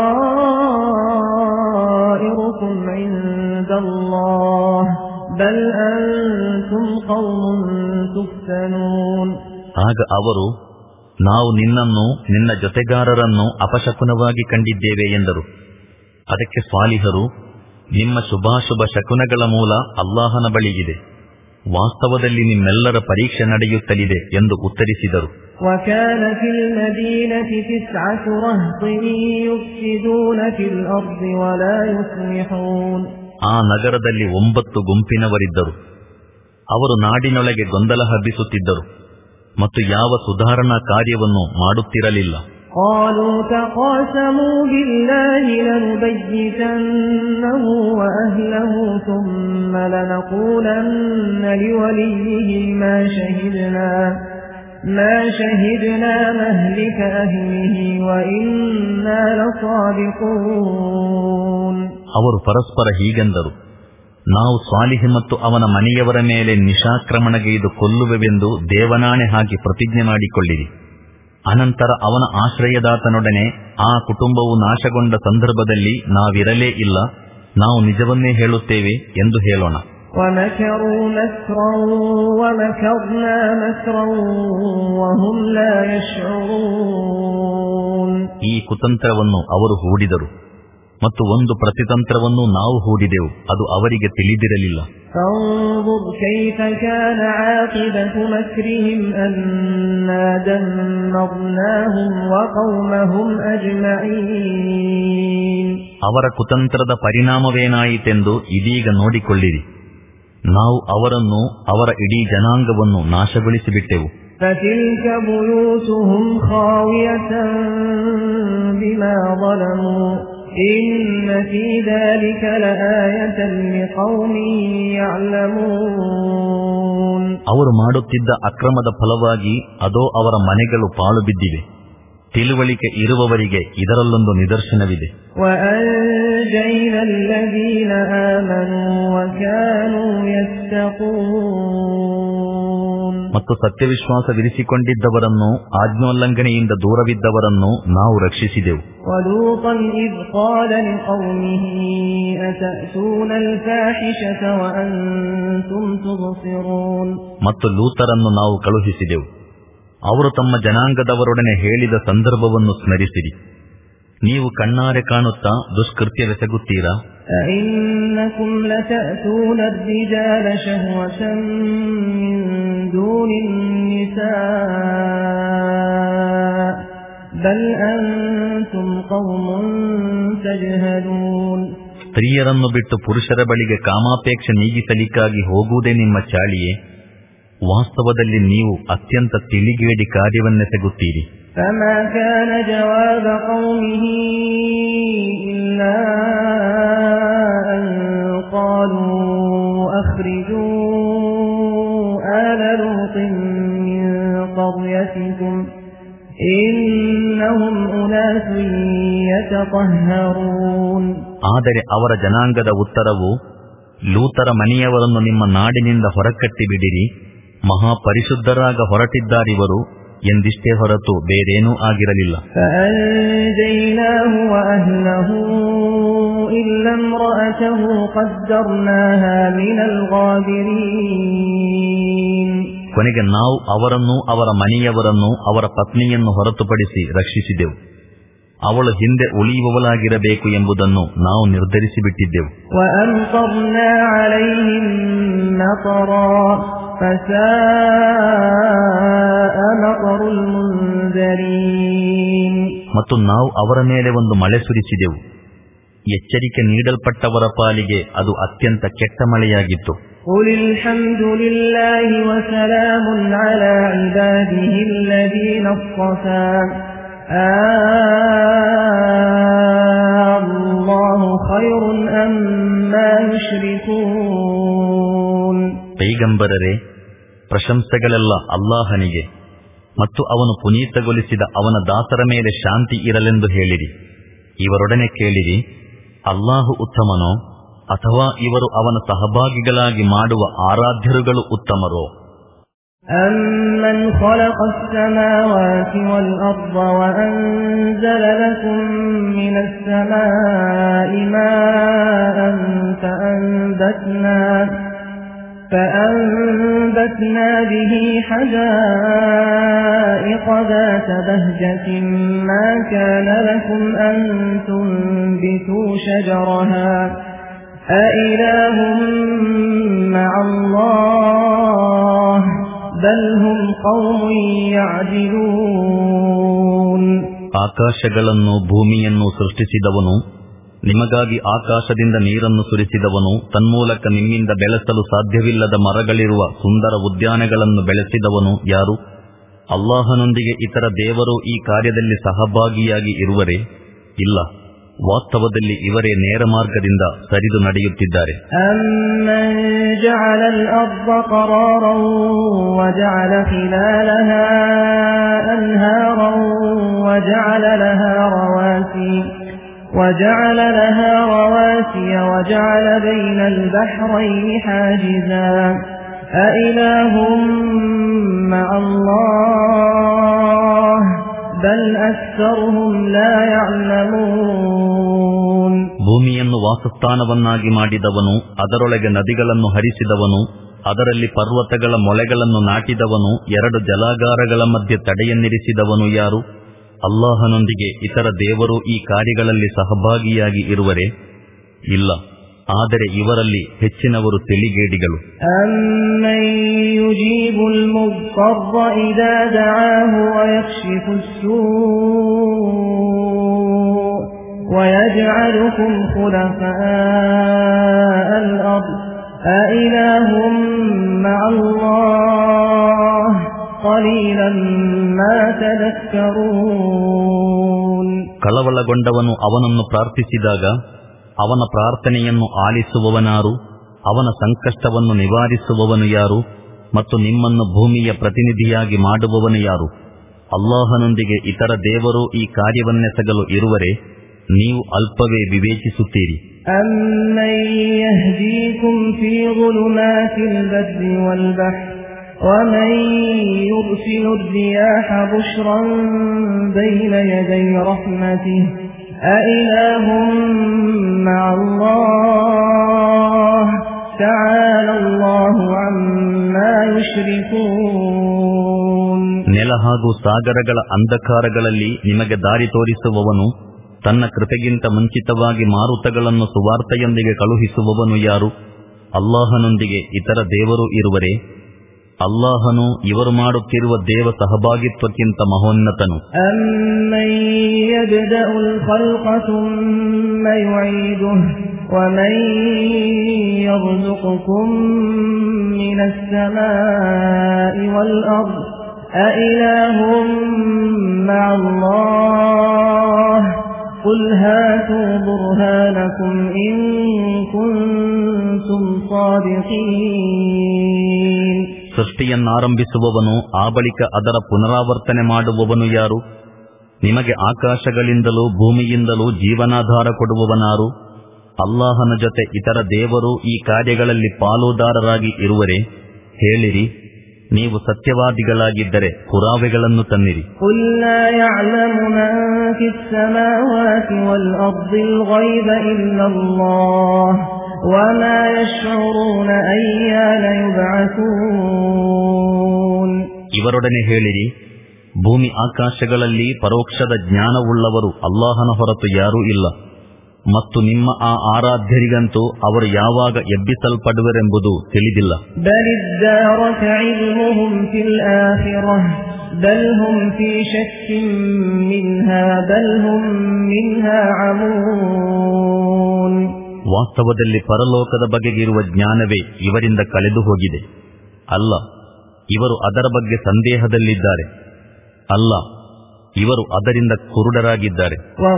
Speaker 2: طَائِرُكُمْ عِندَ اللَّهِ بَلْ أَنتُمْ قَوْمٌ تُفْتَنُونَ.
Speaker 1: ಆಗ ಅವರು, ನಾವು ನಿನ್ನನ್ನು ನಿನ್ನ ಜೊತೆಗಾರರನ್ನು ಅಪಶಕುನವಾಗಿ ಕಂಡಿದ್ದೇವೆ ಎಂದರು. ಅದಕ್ಕೆ ಸ್ವಾಲಿಹರು, ನಿಮ್ಮ ಶುಭಾಶುಭ ಶಕುನಗಳ ಮೂಲ ಅಲ್ಲಾಹನ ಬಳಿಗಿದೆ. ವಾಸ್ತವದಲ್ಲಿ ನಿಮ್ಮೆಲ್ಲರ ಪರೀಕ್ಷೆ ನಡೆಯುತ್ತಲಿದೆ ಎಂದು ಉತ್ತರಿಸಿದರು.
Speaker 2: وَكَانَ فِي الْمَدِينَةِ تِسْعَةُ رَهْطٍ يُفْسِدُونَ فِي الْأَرْضِ وَلَا يُصْلِحُونَ.
Speaker 1: ಆ ನಗರದಲ್ಲಿ ಒಂಬತ್ತು ಗುಂಪಿನವರಿದ್ದರು. ಅವರು ನಾಡಿನೊಳಗೆ ಗೊಂದಲ ಹಬ್ಬಿಸುತ್ತಿದ್ದರು ಮತ್ತು ಯಾವ ಸುಧಾರಣಾ ಕಾರ್ಯವನ್ನು ಮಾಡುತ್ತಿರಲಿಲ್ಲ.
Speaker 2: قَالُوا تَقَاسَمُوا بِاللَّهِ لَنُبَيِّتَنَّهُ وَأَهْلَهُ ثُمَّ لَنَقُولَنَّ لِوَلِيِّهِ مَا شَهِدْنَا مَا شَهِدْنَا مَهْلِكَ أَهْلِهِ وَإِنَّا لَصَادِقُونَ.
Speaker 1: ಅವರು ಪರಸ್ಪರ ಹೀಗೆಂದರು, ನಾವು ಸ್ವಾಲಿಹ್ ಮತ್ತು ಅವನ ಮನೆಯವರ ಮೇಲೆ ನಿಶಾಕ್ರಮಣಗೈದು ಕೊಲ್ಲುವೆವೆಂದು ದೇವನಾಣೆ ಹಾಕಿ ಪ್ರತಿಜ್ಞೆ ಮಾಡಿಕೊಳ್ಳಿರಿ. ಅನಂತರ ಅವನ ಆಶ್ರಯದಾತನೊಡನೆ ಆ ಕುಟುಂಬವು ನಾಶಗೊಂಡ ಸಂದರ್ಭದಲ್ಲಿ ನಾವಿರಲೇ ಇಲ್ಲ, ನಾವು ನಿಜವನ್ನೇ ಹೇಳುತ್ತೇವೆ ಎಂದು ಹೇಳೋಣ.
Speaker 2: وَمَكَرُوا مَكْرًا وَمَكَرْنَا مَكْرًا وَهُمْ لَا يَشْعُرُونَ.
Speaker 1: ಈ ಕುತಂತ್ರವನ್ನು ಅವರು ಹೂಡಿದರು ಮತ್ತು ಒಂದು ಪ್ರತಿತಂತ್ರವನ್ನು ನಾವು ಹೂಡಿದೆವು, ಅದು ಅವರಿಗೆ ತಿಳಿದಿರಲಿಲ್ಲ.
Speaker 2: فانظر كيف كان عاقبة مكرهم أنا دمرناهم وقومهم أجمعين.
Speaker 1: ಅವರ ಕುತಂತ್ರದ ಪರಿಣಾಮವೇನಾಯಿತೆಂದು ಇದೀಗ ನೋಡಿಕೊಳ್ಳಿರಿ. ನಾವು ಅವರನ್ನು, ಅವರ ಇಡೀ ಜನಾಂಗವನ್ನು ನಾಶಗೊಳಿಸಿಬಿಟ್ಟೆವು.
Speaker 2: فتلك بيوتهم خاوية بما ظلموا إن في ذلك لآية لقوم يعلمون.
Speaker 1: ಅವರು ಮಾಡುತ್ತಿದ್ದ ಅಕ್ರಮದ ಫಲವಾಗಿ ಅದೋ ಅವರ ಮನೆಗಳು ಪಾಳು ಬಿದ್ದಿವೆ. ತಿಳುವಳಿಕೆ ಇರುವವರಿಗೆ ಇದರಲ್ಲೊಂದು ನಿದರ್ಶನವಿದೆ.
Speaker 2: وأنجينا الذين آمنوا وكانوا يتقون.
Speaker 1: ಮತ್ತು ಸತ್ಯವಿಶ್ವಾಸವಿರಿಸಿಕೊಂಡಿದ್ದವರನ್ನು, ಆಜ್ಞೋಲ್ಲಂಘನೆಯಿಂದ ದೂರವಿದ್ದವರನ್ನು ನಾವು ರಕ್ಷಿಸಿದೆವು.
Speaker 2: ولوطا إذ قال لقومه أتأتون الفاحشة وأنتم تبصرون.
Speaker 1: ಮತ್ತು ಲೂತರನ್ನು ನಾವು ಕಳುಹಿಸಿದೆವು. ಅವರು ತಮ್ಮ ಜನಾಂಗದವರೊಡನೆ ಹೇಳಿದ ಸಂದರ್ಭವನ್ನು ಸ್ಮರಿಸಿರಿ. ನೀವು ಕಣ್ಣಾರೆ ಕಾಣುತ್ತಾ ದುಷ್ಕೃತ್ಯವೆಸಗುತ್ತೀರಾ?
Speaker 2: أئنكم لتأتون الرجال شهوة من دون النساء بل أنتم قوم تجهلون.
Speaker 1: ಸ್ತ್ರೀಯರನ್ನು ಬಿಟ್ಟು ಪುರುಷರ ಬಳಿಗೆ ಕಾಮಾಪೇಕ್ಷೆ ನೀಗಿಸಲಿಕ್ಕಾಗಿ ಹೋಗುವುದೇ ನಿಮ್ಮ ಚಾಳಿಯೇ? ವಾಸ್ತವದಲ್ಲಿ ನೀವು ಅತ್ಯಂತ ತಿಳಿಗೇಡಿ ಕಾರ್ಯವನ್ನೆಸಗುತ್ತೀರಿ.
Speaker 2: فما كان جواب قومه إلا أن قالوا أخرجوا آل لوط من قريتكم إنهم أناس يتطهرون.
Speaker 1: ಆದರೆ ಅವರ ಜನಾಂಗದ ಉತ್ತರವು, ಲೂತರ ಮನೆಯವರನ್ನು ನಿಮ್ಮ ನಾಡಿನಿಂದ ಹೊರಕಟ್ಟಿ ಬಿಡಿರಿ, ಮಹಾಪರಿಶುದ್ಧರಾಗ ಹೊರಟಿದ್ದಾರಿವರು ಎಂದಿಷ್ಟೇ ಹೊರತು ಬೇರೇನೂ ಆಗಿರಲಿಲ್ಲ. ಕೊನೆಗೆ ನಾವು ಅವರನ್ನು, ಅವರ ಮನೆಯವರನ್ನು, ಅವರ ಪತ್ನಿಯನ್ನು ಹೊರತುಪಡಿಸಿ ರಕ್ಷಿಸಿದೆವು. ಅವಳು ಹಿಂದೆ ಉಳಿಯುವವಳಾಗಿರಬೇಕು ಎಂಬುದನ್ನು ನಾವು ನಿರ್ಧರಿಸಿಬಿಟ್ಟಿದ್ದೆವು. ಮತ್ತು ನಾವು ಅವರ ಮೇಲೆ ಒಂದು ಮಳೆ ಸುರಿಸಿದೆವು. ಎಚ್ಚರಿಕೆ ನೀಡಲ್ಪಟ್ಟವರ ಪಾಲಿಗೆ ಅದು ಅತ್ಯಂತ ಕೆಟ್ಟ ಮಳೆಯಾಗಿತ್ತು. ಪೈಗಂಬರರೇ, ಪ್ರಶಂಸೆಗಳೆಲ್ಲ ಅಲ್ಲಾಹನಿಗೆ ಮತ್ತು ಅವನು ಪುನೀತಗೊಳಿಸಿದ ಅವನ ದಾಸರ ಮೇಲೆ ಶಾಂತಿ ಇರಲೆಂದು ಹೇಳಿರಿ. ಇವರೊಡನೆ ಕೇಳಿರಿ, ಅಲ್ಲಾಹು ಉತ್ತಮನೋ ಅಥವಾ ಇವರು ಅವನ ಸಹಭಾಗಿಗಳಾಗಿ ಮಾಡುವ ಆರಾಧ್ಯರುಗಳು ಉತ್ತಮರೋ?
Speaker 2: أَمَّنْ خَلَقَ السَّمَاوَاتِ وَالْأَرْضَ وَأَنزَلَ لَكُم مِّنَ السَّمَاءِ مَاءً فَأَنبَتْنَا فَأَنبَتْنَا بِهِ حَدَائِقَ ذَاتَ بَهْجَةٍ مَا كَانَ لَكُمْ أَن تُنبِتُوا شَجَرَهَا أَإِلَٰهٌ مَّعَ اللَّهِ بَلْ هُمْ قَوْمٌ يَعْدِلُونَ.
Speaker 1: ಆಕಾಶಗಳನ್ನು ಭೂಮಿಯನ್ನು ಸೃಷ್ಟಿಸಿದವನು, ನಿಮಗಾಗಿ ಆಕಾಶದಿಂದ ನೀರನ್ನು ಸುರಿಸಿದವನು, ತನ್ಮೂಲಕ ನಿಮ್ಮಿಂದ ಬೆಳೆಸಲು ಸಾಧ್ಯವಿಲ್ಲದ ಮರಗಳಿರುವ ಸುಂದರ ಉದ್ಯಾನಗಳನ್ನು ಬೆಳೆಸಿದವನು ಯಾರು? ಅಲ್ಲಾಹನೊಂದಿಗೆ ಇತರ ದೇವರು ಈ ಕಾರ್ಯದಲ್ಲಿ ಸಹಭಾಗಿಯಾಗಿ ಇರುವರೇ? ಇಲ್ಲ, ವಾಸ್ತವದಲ್ಲಿ ಇವರೇ ನೇರ ಮಾರ್ಗದಿಂದ ಸರಿದು ನಡೆಯುತ್ತಿದ್ದಾರೆ.
Speaker 2: أَمَّنْ جَعَلَ الْأَرْضَ قَرَارًا وَجَعَلَ خِلَالَهَا أَنْهَارًا وَجَعَلَ لَهَا رَوَاسِيَ وَجَعَلَ لَهَا رَوَاسِيَ وَجَعَلَ بَيْنَ الْبَحْرَيْنِ حَاجِزًا أَإِلَٰهٌ مَّعَ اللَّهِ بَلْ أَكْثَرُهُمْ لَا يَعْلَمُونَ.
Speaker 1: ಭೂಮಿಯನ್ನು ವಾಸಸ್ಥಾನವನ್ನಾಗಿ ಮಾಡಿದವನು, ಅದರೊಳಗೆ ನದಿಗಳನ್ನು ಹರಿಸಿದವನು, ಅದರಲ್ಲಿ ಪರ್ವತಗಳ ಮೊಳೆಗಳನ್ನು ನಾಟಿದವನು, ಎರಡು ಜಲಾಗಾರಗಳ ಮಧ್ಯೆ ತಡೆಯನ್ನಿರಿಸಿದವನು ಯಾರು? ಅಲ್ಲಾಹನೊಂದಿಗೆ ಇತರ ದೇವರು ಈ ಕಾರ್ಯಗಳಲ್ಲಿ ಸಹಭಾಗಿಯಾಗಿ ಇರುವರೇ? ಇಲ್ಲ, ಆದರೆ ಇವರಲ್ಲಿ ಹೆಚ್ಚಿನವರು ತಿಳಿಗೇಡಿಗಳು.
Speaker 2: أَمَّن يُجِيبُ الْمُضْطَرَّ إِذَا دَعَاهُ وَيَكْشِفُ السُّوءَ وَيَجْعَلُكُمْ خُلَفَاءَ الْأَرْضِ أَإِلَٰهٌ مَّعَ اللَّهِ قَلِيلًا مَا تَذَكَّرُونَ.
Speaker 1: ಕಳವಳಗೊಂಡವನು ಅವನನ್ನು ಪ್ರಾರ್ಥಿಸಿದಾಗ ಅವನ ಪ್ರಾರ್ಥನೆಯನ್ನು ಆಲಿಸುವವನಾರು? ಅವನ ಸಂಕಷ್ಟವನ್ನು ನಿವಾರಿಸುವವನು ಯಾರು? ಮತ್ತು ನಿಮ್ಮನ್ನು ಭೂಮಿಯ ಪ್ರತಿನಿಧಿಯಾಗಿ ಮಾಡುವವನು ಯಾರು? ಅಲ್ಲಾಹನೊಂದಿಗೆ ಇತರ ದೇವರು ಈ ಕಾರ್ಯವನ್ನೆಸಗಲು ಇರುವರೇ? ನೀವು ಅಲ್ಪವೇ ವಿವೇಚಿಸುತ್ತೀರಿ.
Speaker 2: أَمَّن يَهْدِيكُمْ فِي ظُلُمَاتِ الْبَرِّ وَالْبَحْرِ وَمَن يُرْسِلُ الرِّيَاحَ بُشْرًا بَيْنَ يَدَيْ رَحْمَتِهِ أَإِلَٰهٌ مَّعَ اللَّهِ تَعَالَى اللَّهُ عَمَّا يُشْرِكُونَ.
Speaker 1: ನೆಲ ಹಾಗೂ ಸಾಗರಗಳ ಅಂಧಕಾರಗಳಲ್ಲಿ ನಿಮಗೆ ದಾರಿ ತೋರಿಸುವವನು, ತನ್ನ ಕೃಪೆಗಿಂತ ಮುಂಚಿತವಾಗಿ ಮಾರುತಗಳನ್ನು ಸುವಾರ್ತೆಯೊಂದಿಗೆ ಕಳುಹಿಸುವವನು ಯಾರು? ಅಲ್ಲಾಹನೊಂದಿಗೆ ಇತರ ದೇವರು ಇರುವರೇ? ಅಲ್ಲಾಹನು ಇವರು ಮಾಡುತ್ತಿರುವ ದೇವ ಸಹಭಾಗಿತ್ವಕ್ಕಿಂತ ಮಹೋನ್ನತನು.
Speaker 2: أَمَّن يَبْدَأُ الْخَلْقَ ثُمَّ يُعِيدُهُ وَمَن يَرْزُقُكُم مِّنَ السَّمَاءِ وَالْأَرْضِ أَإِلَٰهٌ مَّعَ اللَّهِ قُلْ هَاتُوا بُرْهَانَكُمْ إِن كُنتُمْ صَادِقِينَ.
Speaker 1: ಸೃಷ್ಟಿಯನ್ನಾರಂಭಿಸುವವನು, ಆ ಬಳಿಕ ಅದರ ಪುನರಾವರ್ತನೆ ಮಾಡುವವನು ಯಾರು? ನಿಮಗೆ ಆಕಾಶಗಳಿಂದಲೂ ಭೂಮಿಯಿಂದಲೂ ಜೀವನಾಧಾರ ಕೊಡುವವನಾರು? ಅಲ್ಲಾಹನ ಜೊತೆ ಇತರ ದೇವರು ಈ ಕಾರ್ಯಗಳಲ್ಲಿ ಪಾಲುದಾರರಾಗಿ ಇರುವರೇ? ಹೇಳಿರಿ, ನೀವು ಸತ್ಯವಾದಿಗಳಾಗಿದ್ದರೆ ಪುರಾವೆಗಳನ್ನು ತನ್ನಿರಿ.
Speaker 2: قُل لَّا يَعْلَمُ مَن فِي السَّمَاوَاتِ وَالْأَرْضِ الْغَيْبَ إِلَّا اللَّهُ وَمَا يَشْعُرُونَ أَيَّانَ يُبْعَثُونَ.
Speaker 1: ಇವರೊಡನೆ ಹೇಳಿರಿ, ಭೂಮಿ ಆಕಾಶಗಳಲ್ಲಿ ಪರೋಕ್ಷದ ಜ್ಞಾನವುಳ್ಳವರು ಅಲ್ಲಾಹನ ಹೊರತು ಯಾರೂ ಇಲ್ಲ. ಮತ್ತು ನಿಮ್ಮ ಆ ಆರಾಧ್ಯರಿಗಂತೂ ಅವರು ಯಾವಾಗ ಎಬ್ಬಿಸಲ್ಪಡುವರೆಂಬುದು ತಿಳಿದಿಲ್ಲ. ವಾಸ್ತವದಲ್ಲಿ ಪರಲೋಕದ ಬಗೆಗಿರುವ ಜ್ಞಾನವೇ ಇವರಿಂದ ಕಳೆದು ಹೋಗಿದೆ. ಅಲ್ಲ, ಇವರು ಅದರ ಬಗ್ಗೆ ಸಂದೇಹದಲ್ಲಿದ್ದಾರೆ. ಅಲ್ಲ, ಇವರು ಅದರಿಂದ ಕುರುಡರಾಗಿದ್ದಾರೆ.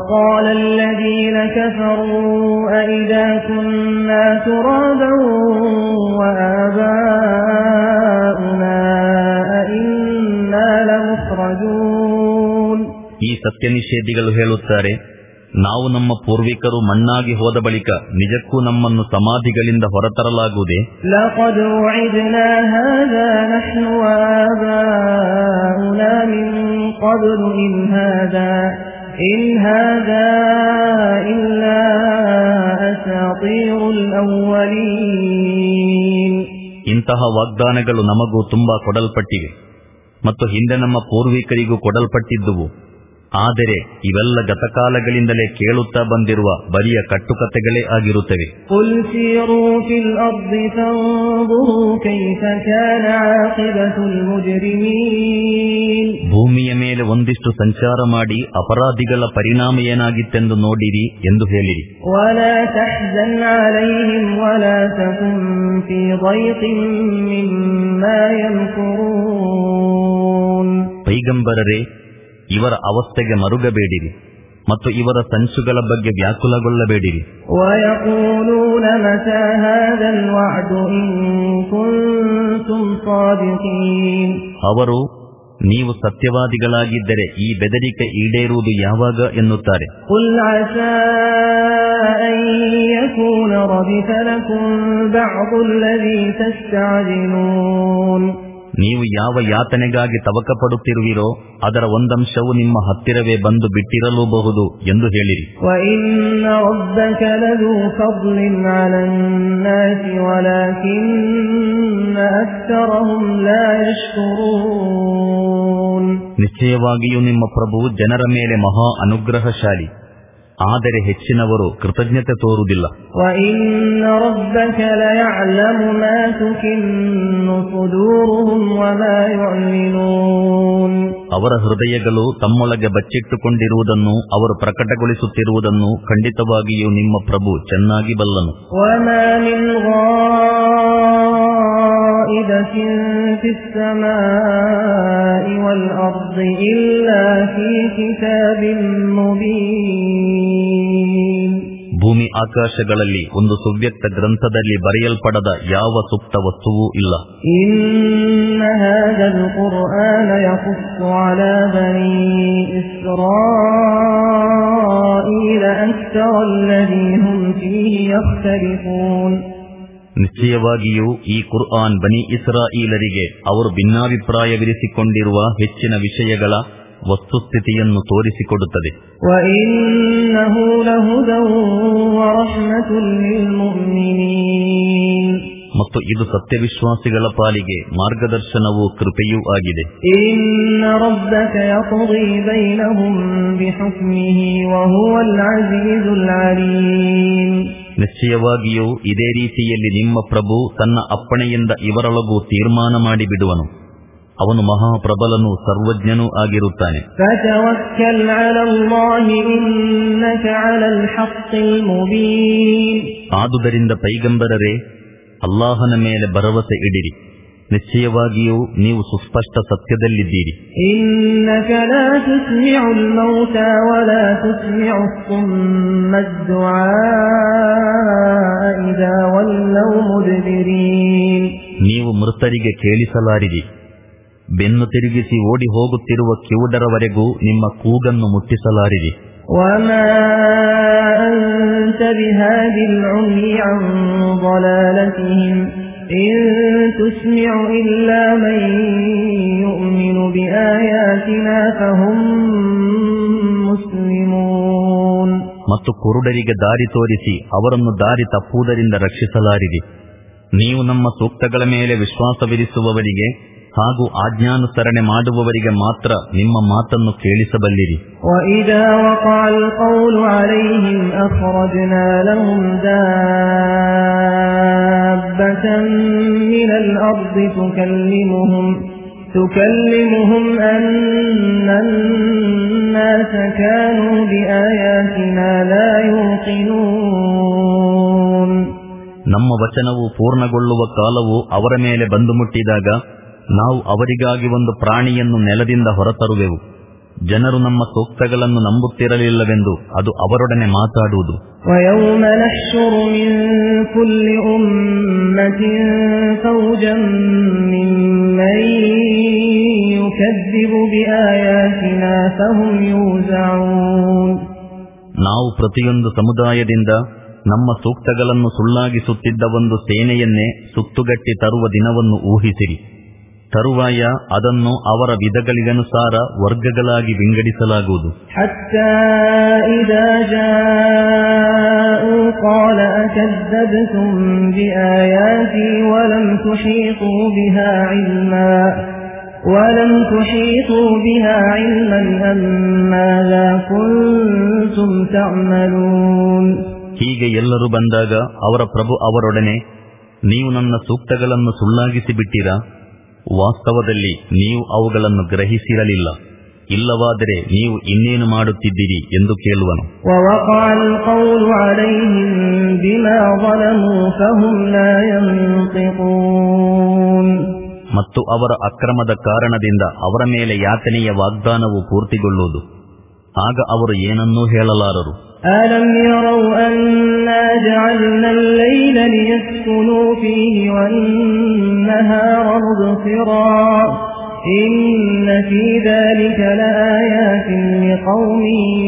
Speaker 1: ಈ ಸತ್ಯ ನಿಷೇಧಿಗಳು ಹೇಳುತ್ತಾರೆ, ನಾವು ನಮ್ಮ ಪೂರ್ವಿಕರು ಮಣ್ಣಾಗಿ ಹೋದ ಬಳಿಕ ನಿಜಕ್ಕೂ ನಮ್ಮನ್ನು ಸಮಾಧಿಗಳಿಂದ ಹೊರತರಲಾಗುವುದೇ? ಇಂತಹ ವಾಗ್ದಾನಗಳು ನಮಗೂ ತುಂಬಾ ಕೊಡಲ್ಪಟ್ಟಿವೆ ಮತ್ತು ಹಿಂದೆ ನಮ್ಮ ಪೂರ್ವಿಕರಿಗೂ ಕೊಡಲ್ಪಟ್ಟಿದ್ದುವು. ಆದರೆ ಇವೆಲ್ಲ ಗತಕಾಲಗಳಿಂದಲೇ ಕೇಳುತ್ತಾ ಬಂದಿರುವ ಬರಿಯ ಕಟ್ಟುಕತೆಗಳೇ ಆಗಿರುತ್ತವೆ. ಭೂಮಿಯ ಮೇಲೆ ಒಂದಿಷ್ಟು ಸಂಚಾರ ಮಾಡಿ ಅಪರಾಧಿಗಳ ಪರಿಣಾಮ ಏನಾಗಿತ್ತೆಂದು ನೋಡಿರಿ ಎಂದು ಹೇಳಿರಿ. ಪೈಗಂಬರರೇ, ಇವರ ಅವಸ್ಥೆಗೆ ಮರುಗಬೇಡಿರಿ ಮತ್ತು ಇವರ ಸಂಚುಗಳ ಬಗ್ಗೆ ವ್ಯಾಕುಲಗೊಳ್ಳಬೇಡಿರಿ. ಅವರು ನೀವು ಸತ್ಯವಾದಿಗಳಾಗಿದ್ದರೆ ಈ ಬೆದರಿಕೆ ಈಡೇರುವುದು ಯಾವಾಗ ಎನ್ನುತ್ತಾರೆ. ನೀವು ಯಾವ ಯಾತನೆಗಾಗಿ ತವಕ ಪಡುತ್ತಿರುವಿರೋ ಅದರ ಒಂದಂಶವು ನಿಮ್ಮ ಹತ್ತಿರವೇ ಬಂದು ಬಿಟ್ಟಿರಲೂಬಹುದು ಎಂದು ಹೇಳಿರಿ. ನಿಶ್ಚಯವಾಗಿಯೂ ನಿಮ್ಮ ಪ್ರಭು ಜನರ ಮೇಲೆ ಮಹಾ ಅನುಗ್ರಹಶಾಲಿ, ಆದರೆ ಹೆಚ್ಚಿನವರು ಕೃತಜ್ಞತೆ ತೋರುವುದಿಲ್ಲ. ಅವರ ಹೃದಯಗಳು ತಮ್ಮೊಳಗೆ ಬಚ್ಚಿಟ್ಟುಕೊಂಡಿರುವುದನ್ನು ಅವರು ಪ್ರಕಟಗೊಳಿಸುತ್ತಿರುವುದನ್ನು ಖಂಡಿತವಾಗಿಯೂ ನಿಮ್ಮ ಪ್ರಭು ಚೆನ್ನಾಗಿ ಬಲ್ಲನು. ಭೂಮಿ ಆಕಾಶಗಳಲ್ಲಿ ಒಂದು ಸುವ್ಯಕ್ತ ಗ್ರಂಥದಲ್ಲಿ ಬರೆಯಲ್ಪಡದ ಯಾವ ಸುಪ್ತ ವಸ್ತುವೂ ಇಲ್ಲ. ನಿಶ್ಚಯವಾಗಿಯೂ ಈ ಕುರ್ಆನ್ ಬನಿ ಇಸ್ರಾಯೀಲರಿಗೆ ಅವರು ಭಿನ್ನಾಭಿಪ್ರಾಯವಿರಿಸಿಕೊಂಡಿರುವ ಹೆಚ್ಚಿನ ವಿಷಯಗಳ ವಸ್ತುಸ್ಥಿತಿಯನ್ನು ತೋರಿಸಿಕೊಡುತ್ತದೆ. ಮತ್ತು ಇದು ಸತ್ಯವಿಶ್ವಾಸಿಗಳ ಪಾಲಿಗೆ ಮಾರ್ಗದರ್ಶನವೂ ಕೃಪೆಯೂ ಆಗಿದೆ. ನಿಶ್ಚಯವಾಗಿಯೂ ಇದೇ ರೀತಿಯಲ್ಲಿ ನಿಮ್ಮ ಪ್ರಭು ತನ್ನ ಅಪ್ಪಣೆಯಿಂದ ಇವರೊಳಗೂ ತೀರ್ಮಾನ ಮಾಡಿಬಿಡುವನು. ಅವನು ಮಹಾಪ್ರಬಲನೂ ಸರ್ವಜ್ಞನೂ ಆಗಿರುತ್ತಾನೆ. ಆದುದರಿಂದ ಪೈಗಂಬರರೇ, ಅಲ್ಲಾಹನ ಮೇಲೆ ಭರವಸೆ ಇಡಿರಿ, ನಿಶ್ಚಯವಾಗಿಯೂ ನೀವು ಸುಸ್ಪಷ್ಟ ಸತ್ಯದಲ್ಲಿದ್ದೀರಿ. ನೀವು ಮೃತರಿಗೆ ಕೇಳಿಸಲಾರಿರಿ, ಬೆನ್ನು ತಿರುಗಿಸಿ ಓಡಿ ಹೋಗುತ್ತಿರುವ ಕಿವುಡರವರೆಗೂ ನಿಮ್ಮ ಕೂಗನ್ನು ಮುಟ್ಟಿಸಲಾರಿರಿ. ಮತ್ತು ಕುರುಡರಿಗೆ ದಾರಿ ತೋರಿಸಿ ಅವರನ್ನು ದಾರಿ ತಪ್ಪುವುದರಿಂದ ರಕ್ಷಿಸಲಾರಿರಿ. ನೀವು ನಮ್ಮ ಸೂಕ್ತಗಳ ಮೇಲೆ ವಿಶ್ವಾಸವಿರಿಸುವವರಿಗೆ ಹಾಗೂ ಆಜ್ಞಾನುಸರಣೆ ಮಾಡುವವರಿಗೆ ಮಾತ್ರ ನಿಮ್ಮ ಮಾತನ್ನು ಕೇಳಿಸಬಲ್ಲಿರಿ.
Speaker 2: وَإِذَا وَقَعَ الْقَوْلُ عَلَيْهِمْ أَخْرَجْنَا لَهُمْ دَابَّةً مِّنَ الْأَرْضِ تُكَلِّمُهُمْ تُكَلِّمُهُمْ أَنَّ النَّاسَ كَانُوا بِآيَاتِنَا لَا يُوقِنُونَ.
Speaker 1: ನಮ್ಮ ವಚನವು ಪೂರ್ಣಗೊಳ್ಳುವ ಕಾಲವು ಅವರ ಮೇಲೆ ಬಂದು ಮುಟ್ಟಿದಾಗ ನಾವು ಅವರಿಗಾಗಿ ಒಂದು ಪ್ರಾಣಿಯನ್ನು ನೆಲದಿಂದ ಹೊರತರುವೆವು. ಜನರು ನಮ್ಮ ಸೂಕ್ತಗಳನ್ನು ನಂಬುತ್ತಿರಲಿಲ್ಲವೆಂದು ಅದು ಅವರೊಡನೆ ಮಾತಾಡುವುದು.
Speaker 2: وَيَوْمَ نَحْشُرُ مِنْ كُلِّ أُمَّةٍ فَوْجًا مِّمَّنْ يُكَذِّبُ بِآيَاتِنَا فَهُمْ يُوزَعُونَ.
Speaker 1: ನಾವು ಪ್ರತಿಯೊಂದು ಸಮುದಾಯದಿಂದ ನಮ್ಮ ಸೂಕ್ತಗಳನ್ನು ಸುಳ್ಳಾಗಿಸುತ್ತಿದ್ದ ಒಂದು ಸೇನೆಯನ್ನೇ ಸುತ್ತುಗಟ್ಟಿ ತರುವ ದಿನವನ್ನು ಊಹಿಸಿರಿ. ತರುವಾಯ ಅದನ್ನು ಅವರ ವಿಧಗಳಿಗನುಸಾರ ವರ್ಗಗಳಾಗಿ ವಿಂಗಡಿಸಲಾಗುವುದು.
Speaker 2: حَتَّى إِذَا جَاءُوا قَالَ أَكَذَّبْتُمْ بِآيَاتِي وَلَمْ تُحِيطُوا بِهَا عِلْمًا وَلَمْ تُحِيطُوا بِهَا عِلْمًا أَمْ مَاذَا كُنتُمْ تَعْمَلُونَ.
Speaker 1: ಹೀಗೆ ಎಲ್ಲರೂ ಬಂದಾಗ ಅವರ ಪ್ರಭು ಅವರೊಡನೆ, ನೀವು ನನ್ನ ಸೂಕ್ತಗಳನ್ನು ಸುಳ್ಳಾಗಿಸಿ ಬಿಟ್ಟಿರಾ? ವಾಸ್ತವದಲ್ಲಿ ನೀವು ಅವುಗಳನ್ನು ಗ್ರಹಿಸಿರಲಿಲ್ಲ. ಇಲ್ಲವಾದರೆ ನೀವು ಇನ್ನೇನು ಮಾಡುತ್ತಿದ್ದೀರಿ ಎಂದು ಕೇಳುವನು.
Speaker 2: وَوَقَعَ الْقَوْلُ عَلَيْهِمْ بِمَا ظَلَمُوا فَهُمْ لَا يَنطِقُونَ.
Speaker 1: ಮತ್ತು ಅವರ ಅಕ್ರಮದ ಕಾರಣದಿಂದ ಅವರ ಮೇಲೆ ಯಾತನೆಯ ವಾಗ್ದಾನವು ಪೂರ್ತಿಗೊಳ್ಳುವುದು. ಆಗ ಅವರು ಏನನ್ನೂ ಹೇಳಲಾರರು.
Speaker 2: أَلَمْ يَرَوْا أَنَّا جَعَلْنَا اللَّيْلَ لِيَسْكُنُوا فِيهِ وَالنَّهَارَ مُبْصِرًا إِنَّ فِي ذَلِكَ لَآيَاتٍ لِقَوْمٍ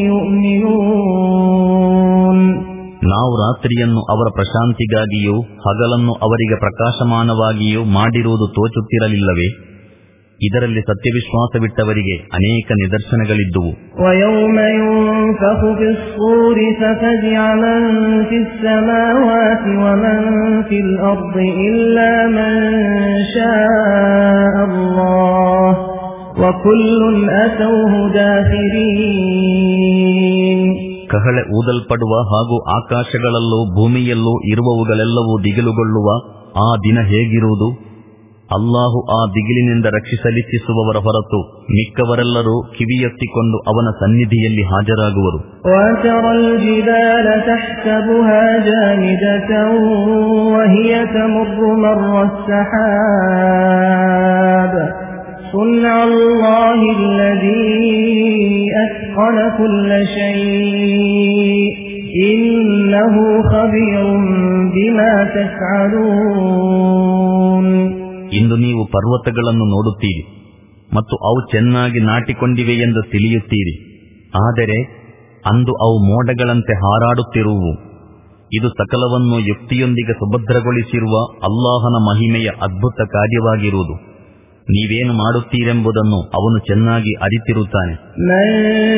Speaker 2: يُؤْمِنُونَ.
Speaker 1: ನಾವು ರಾತ್ರಿಯನ್ನು ಅವರ ಪ್ರಶಾಂತಿಗಾಗಿಯೂ ಹಗಲನ್ನು ಅವರಿಗೆ ಪ್ರಕಾಶಮಾನವಾಗಿಯೂ ಮಾಡಿರುವುದು ತೋಚುತ್ತಿರಲಿಲ್ಲವೇ? ಇದರಲ್ಲಿ ಸತ್ಯವಿಶ್ವಾಸವಿಟ್ಟವರಿಗೆ ಅನೇಕ ನಿದರ್ಶನಗಳಿದ್ದುವು.
Speaker 2: وَيَوْمَ يُنفَخُ فِي الصُّورِ فَفَزِعَ مَن فِي السَّمَاوَاتِ وَمَن فِي الْأَرْضِ إِلَّا مَن شَاءَ اللَّهُ وَكُلٌّ أَتَوْهُ دَاخِرِينَ.
Speaker 1: ಕಹಳೆ ಊದಲ್ಪಡುವ ಹಾಗೂ ಆಕಾಶಗಳಲ್ಲೂ ಭೂಮಿಯಲ್ಲೂ ಇರುವವುಗಳೆಲ್ಲವೂ ದಿಗಿಲುಗೊಳ್ಳುವ ಆ ದಿನ ಹೇಗಿರುವುದು? ಅಲ್ಲಾಹು ಆ ದಿಗಿಲಿನಿಂದ ರಕ್ಷಿಸಲಿಚ್ಛಿಸುವವರ ಹೊರತು ಮಿಕ್ಕವರೆಲ್ಲರೂ ಕಿವಿಯೆತ್ತಿಕೊಂಡು ಅವನ ಸನ್ನಿಧಿಯಲ್ಲಿ ಹಾಜರಾಗುವರು.
Speaker 2: وَتَرَى الْجِبَالَ تَحْسَبُهَا جَامِدَةً وَهِيَ تَمُرُّ مَرَّ السَّحَابِ صُنْعَ اللَّهِ الَّذِي أَتْقَنَ كُلَّ شَيْءٍ إِنَّهُ خَبِيرٌ بِمَا تَفْعَلُونَ.
Speaker 1: ಇಂದು ನೀವು ಪರ್ವತಗಳನ್ನು ನೋಡುತ್ತೀರಿ ಮತ್ತು ಅವು ಚೆನ್ನಾಗಿ ನಾಟಿಕೊಂಡಿವೆ ಎಂದು ತಿಳಿಯುತ್ತೀರಿ. ಆದರೆ ಅಂದು ಅವು ಮೋಡಗಳಂತೆ ಹಾರಾಡುತ್ತಿರುವು. ಇದು ಸಕಲವನ್ನು ಯುಕ್ತಿಯೊಂದಿಗೆ ಸುಭದ್ರಗೊಳಿಸಿರುವ ಅಲ್ಲಾಹನ ಮಹಿಮೆಯ ಅದ್ಭುತ ಕಾರ್ಯವಾಗಿರುವುದು. ನೀವೇನು ಮಾಡುತ್ತೀರೆಂಬುದನ್ನು ಅವನು ಚೆನ್ನಾಗಿ ಅರಿತಿರುತ್ತಾನೆ.
Speaker 2: ಮನ್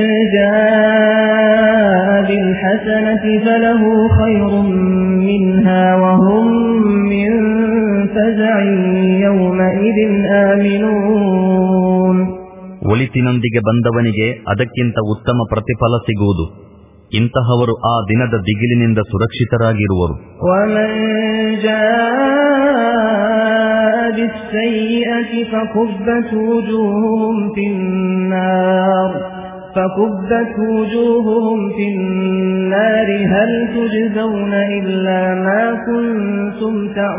Speaker 2: ಜಾಅ ಬಿಲ್ ಹಸನತಿ ಫಲಹು ಖೈರುಂ ಮಿನ್ಹಾ ವಹುಂ ಮಿನ್ ಫಜಇನ್ ಯೌಮಇದಿನ್ ಆಮಿನೂನ್.
Speaker 1: ಒಳಿತಿನೊಂದಿಗೆ ಬಂದವನಿಗೆ ಅದಕ್ಕಿಂತ ಉತ್ತಮ ಪ್ರತಿಫಲ ಸಿಗುವುದು. ಇಂತಹವರು ಆ ದಿನದ ದಿಗಿಲಿನಿಂದ ಸುರಕ್ಷಿತರಾಗಿರುವರು.
Speaker 2: ವಮನ್ ಜಾಅ ಬಿಸ್ಸಯ್ಯಿಅತಿ ಫಕುಬ್ಬತ್ ವುಜೂಹುಹುಂ ಫಿನ್ನಾರ್ ಫಕುಬ್ಬತ್ ವುಜೂಹುಹುಂ ಫಿನ್ನಾರ್ ಹಲ್ ತುಜ್ಜೌನ ಇಲ್ಲಾ ಮಾ ಕುಂತುಂ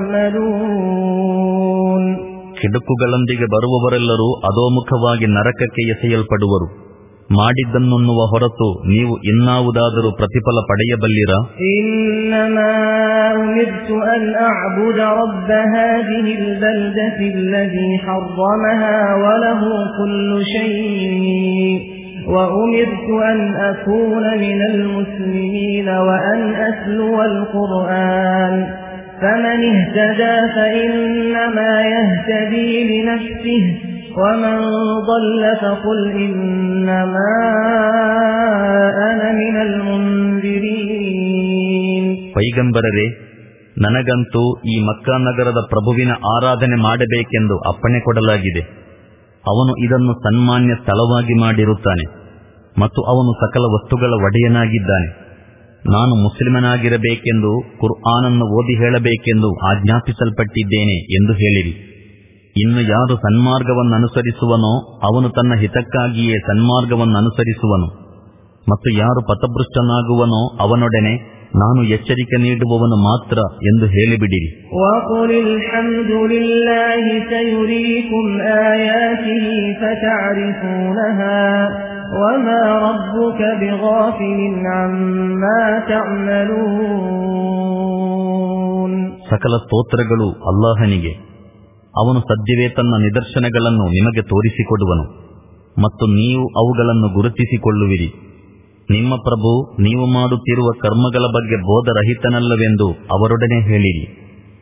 Speaker 2: ತಅಮಲೂನ್.
Speaker 1: ಕೆಡುಕುಗಳೊಂದಿಗೆ ಬರುವವರೆಲ್ಲರೂ ಅಧೋಮುಖವಾಗಿ ನರಕಕ್ಕೆ ಎಸೆಯಲ್ಪಡುವರು. ಮಾಡಿದ್ದನ್ನುವ ಹೊರತು ನೀವು ಇನ್ನಾವುದಾದರೂ ಪ್ರತಿಫಲ ಪಡೆಯಬಲ್ಲಿರಾ?
Speaker 2: ಇನ್ನಮಾ ಉಮಿರ್ತು ಅನ್ ಅಅಬುದ ರಬ್ಬ ಹಾದಿಹಿಲ್ ಬಲ್ದತಿ ಅಲ್ಲದಿ ಹರ್ರಮಹಾ ವಲಹು ಕುಲ್ಲು ಶೈಇನ್ وأمرت أن أكون من المسلمين وأن أتلو القرآن فمن اهتدى فإنما يهتدي لنفسه ومن ضل فقل إنما أنا من المنذرين.
Speaker 1: ಪೈಗಂಬರರೇ, ನನಗಂತೂ ಈ ಮಕ್ಕಾ ನಗರದ ಪ್ರಭುವಿನ ಆರಾಧನೆ ಮಾಡಬೇಕೆಂದು ಅಪ್ಪಣೆ ಕೊಡಲಾಗಿದೆ. ಅವನು ಇದನ್ನು ಸನ್ಮಾನ್ಯ ಸ್ಥಳವಾಗಿ ಮಾಡಿರುತ್ತಾನೆ ಮತ್ತು ಅವನು ಸಕಲ ವಸ್ತುಗಳ ಒಡೆಯನಾಗಿದ್ದಾನೆ. ನಾನು ಮುಸ್ಲಿಮನಾಗಿರಬೇಕೆಂದು ಕುರ್ಆನನ್ನು ಓದಿ ಹೇಳಬೇಕೆಂದು ಆಜ್ಞಾಪಿಸಲ್ಪಟ್ಟಿದ್ದೇನೆ ಎಂದು ಹೇಳಿರಿ. ಇನ್ನು ಯಾರು ಸನ್ಮಾರ್ಗವನ್ನನುಸರಿಸುವನೋ ಅವನು ತನ್ನ ಹಿತಕ್ಕಾಗಿಯೇ ಸನ್ಮಾರ್ಗವನ್ನನುಸರಿಸುವನು, ಮತ್ತು ಯಾರು ಪಥಭೃಷ್ಟನಾಗುವನೋ ಅವನೊಡನೆ ನಾನು ಎಚ್ಚರಿಕೆ ನೀಡುವವನು ಮಾತ್ರ ಎಂದು ಹೇಳಿಬಿಡಿರಿ. ಸಕಲ ಸ್ತೋತ್ರಗಳು ಅಲ್ಲಾಹನಿಗೆ. ಅವನು ಸದ್ಯವೇ ತನ್ನ ನಿದರ್ಶನಗಳನ್ನು ನಿಮಗೆ ತೋರಿಸಿಕೊಡುವನು ಮತ್ತು ನೀವು ಅವುಗಳನ್ನು ಗುರುತಿಸಿಕೊಳ್ಳುವಿರಿ. ನಿಮ್ಮ ಪ್ರಭು ನೀವು ಮಾಡುತ್ತಿರುವ ಕರ್ಮಗಳ ಬಗ್ಗೆ ಬೋಧರಹಿತನಲ್ಲವೆಂದು ಅವರೊಡನೆ ಹೇಳಿರಿ.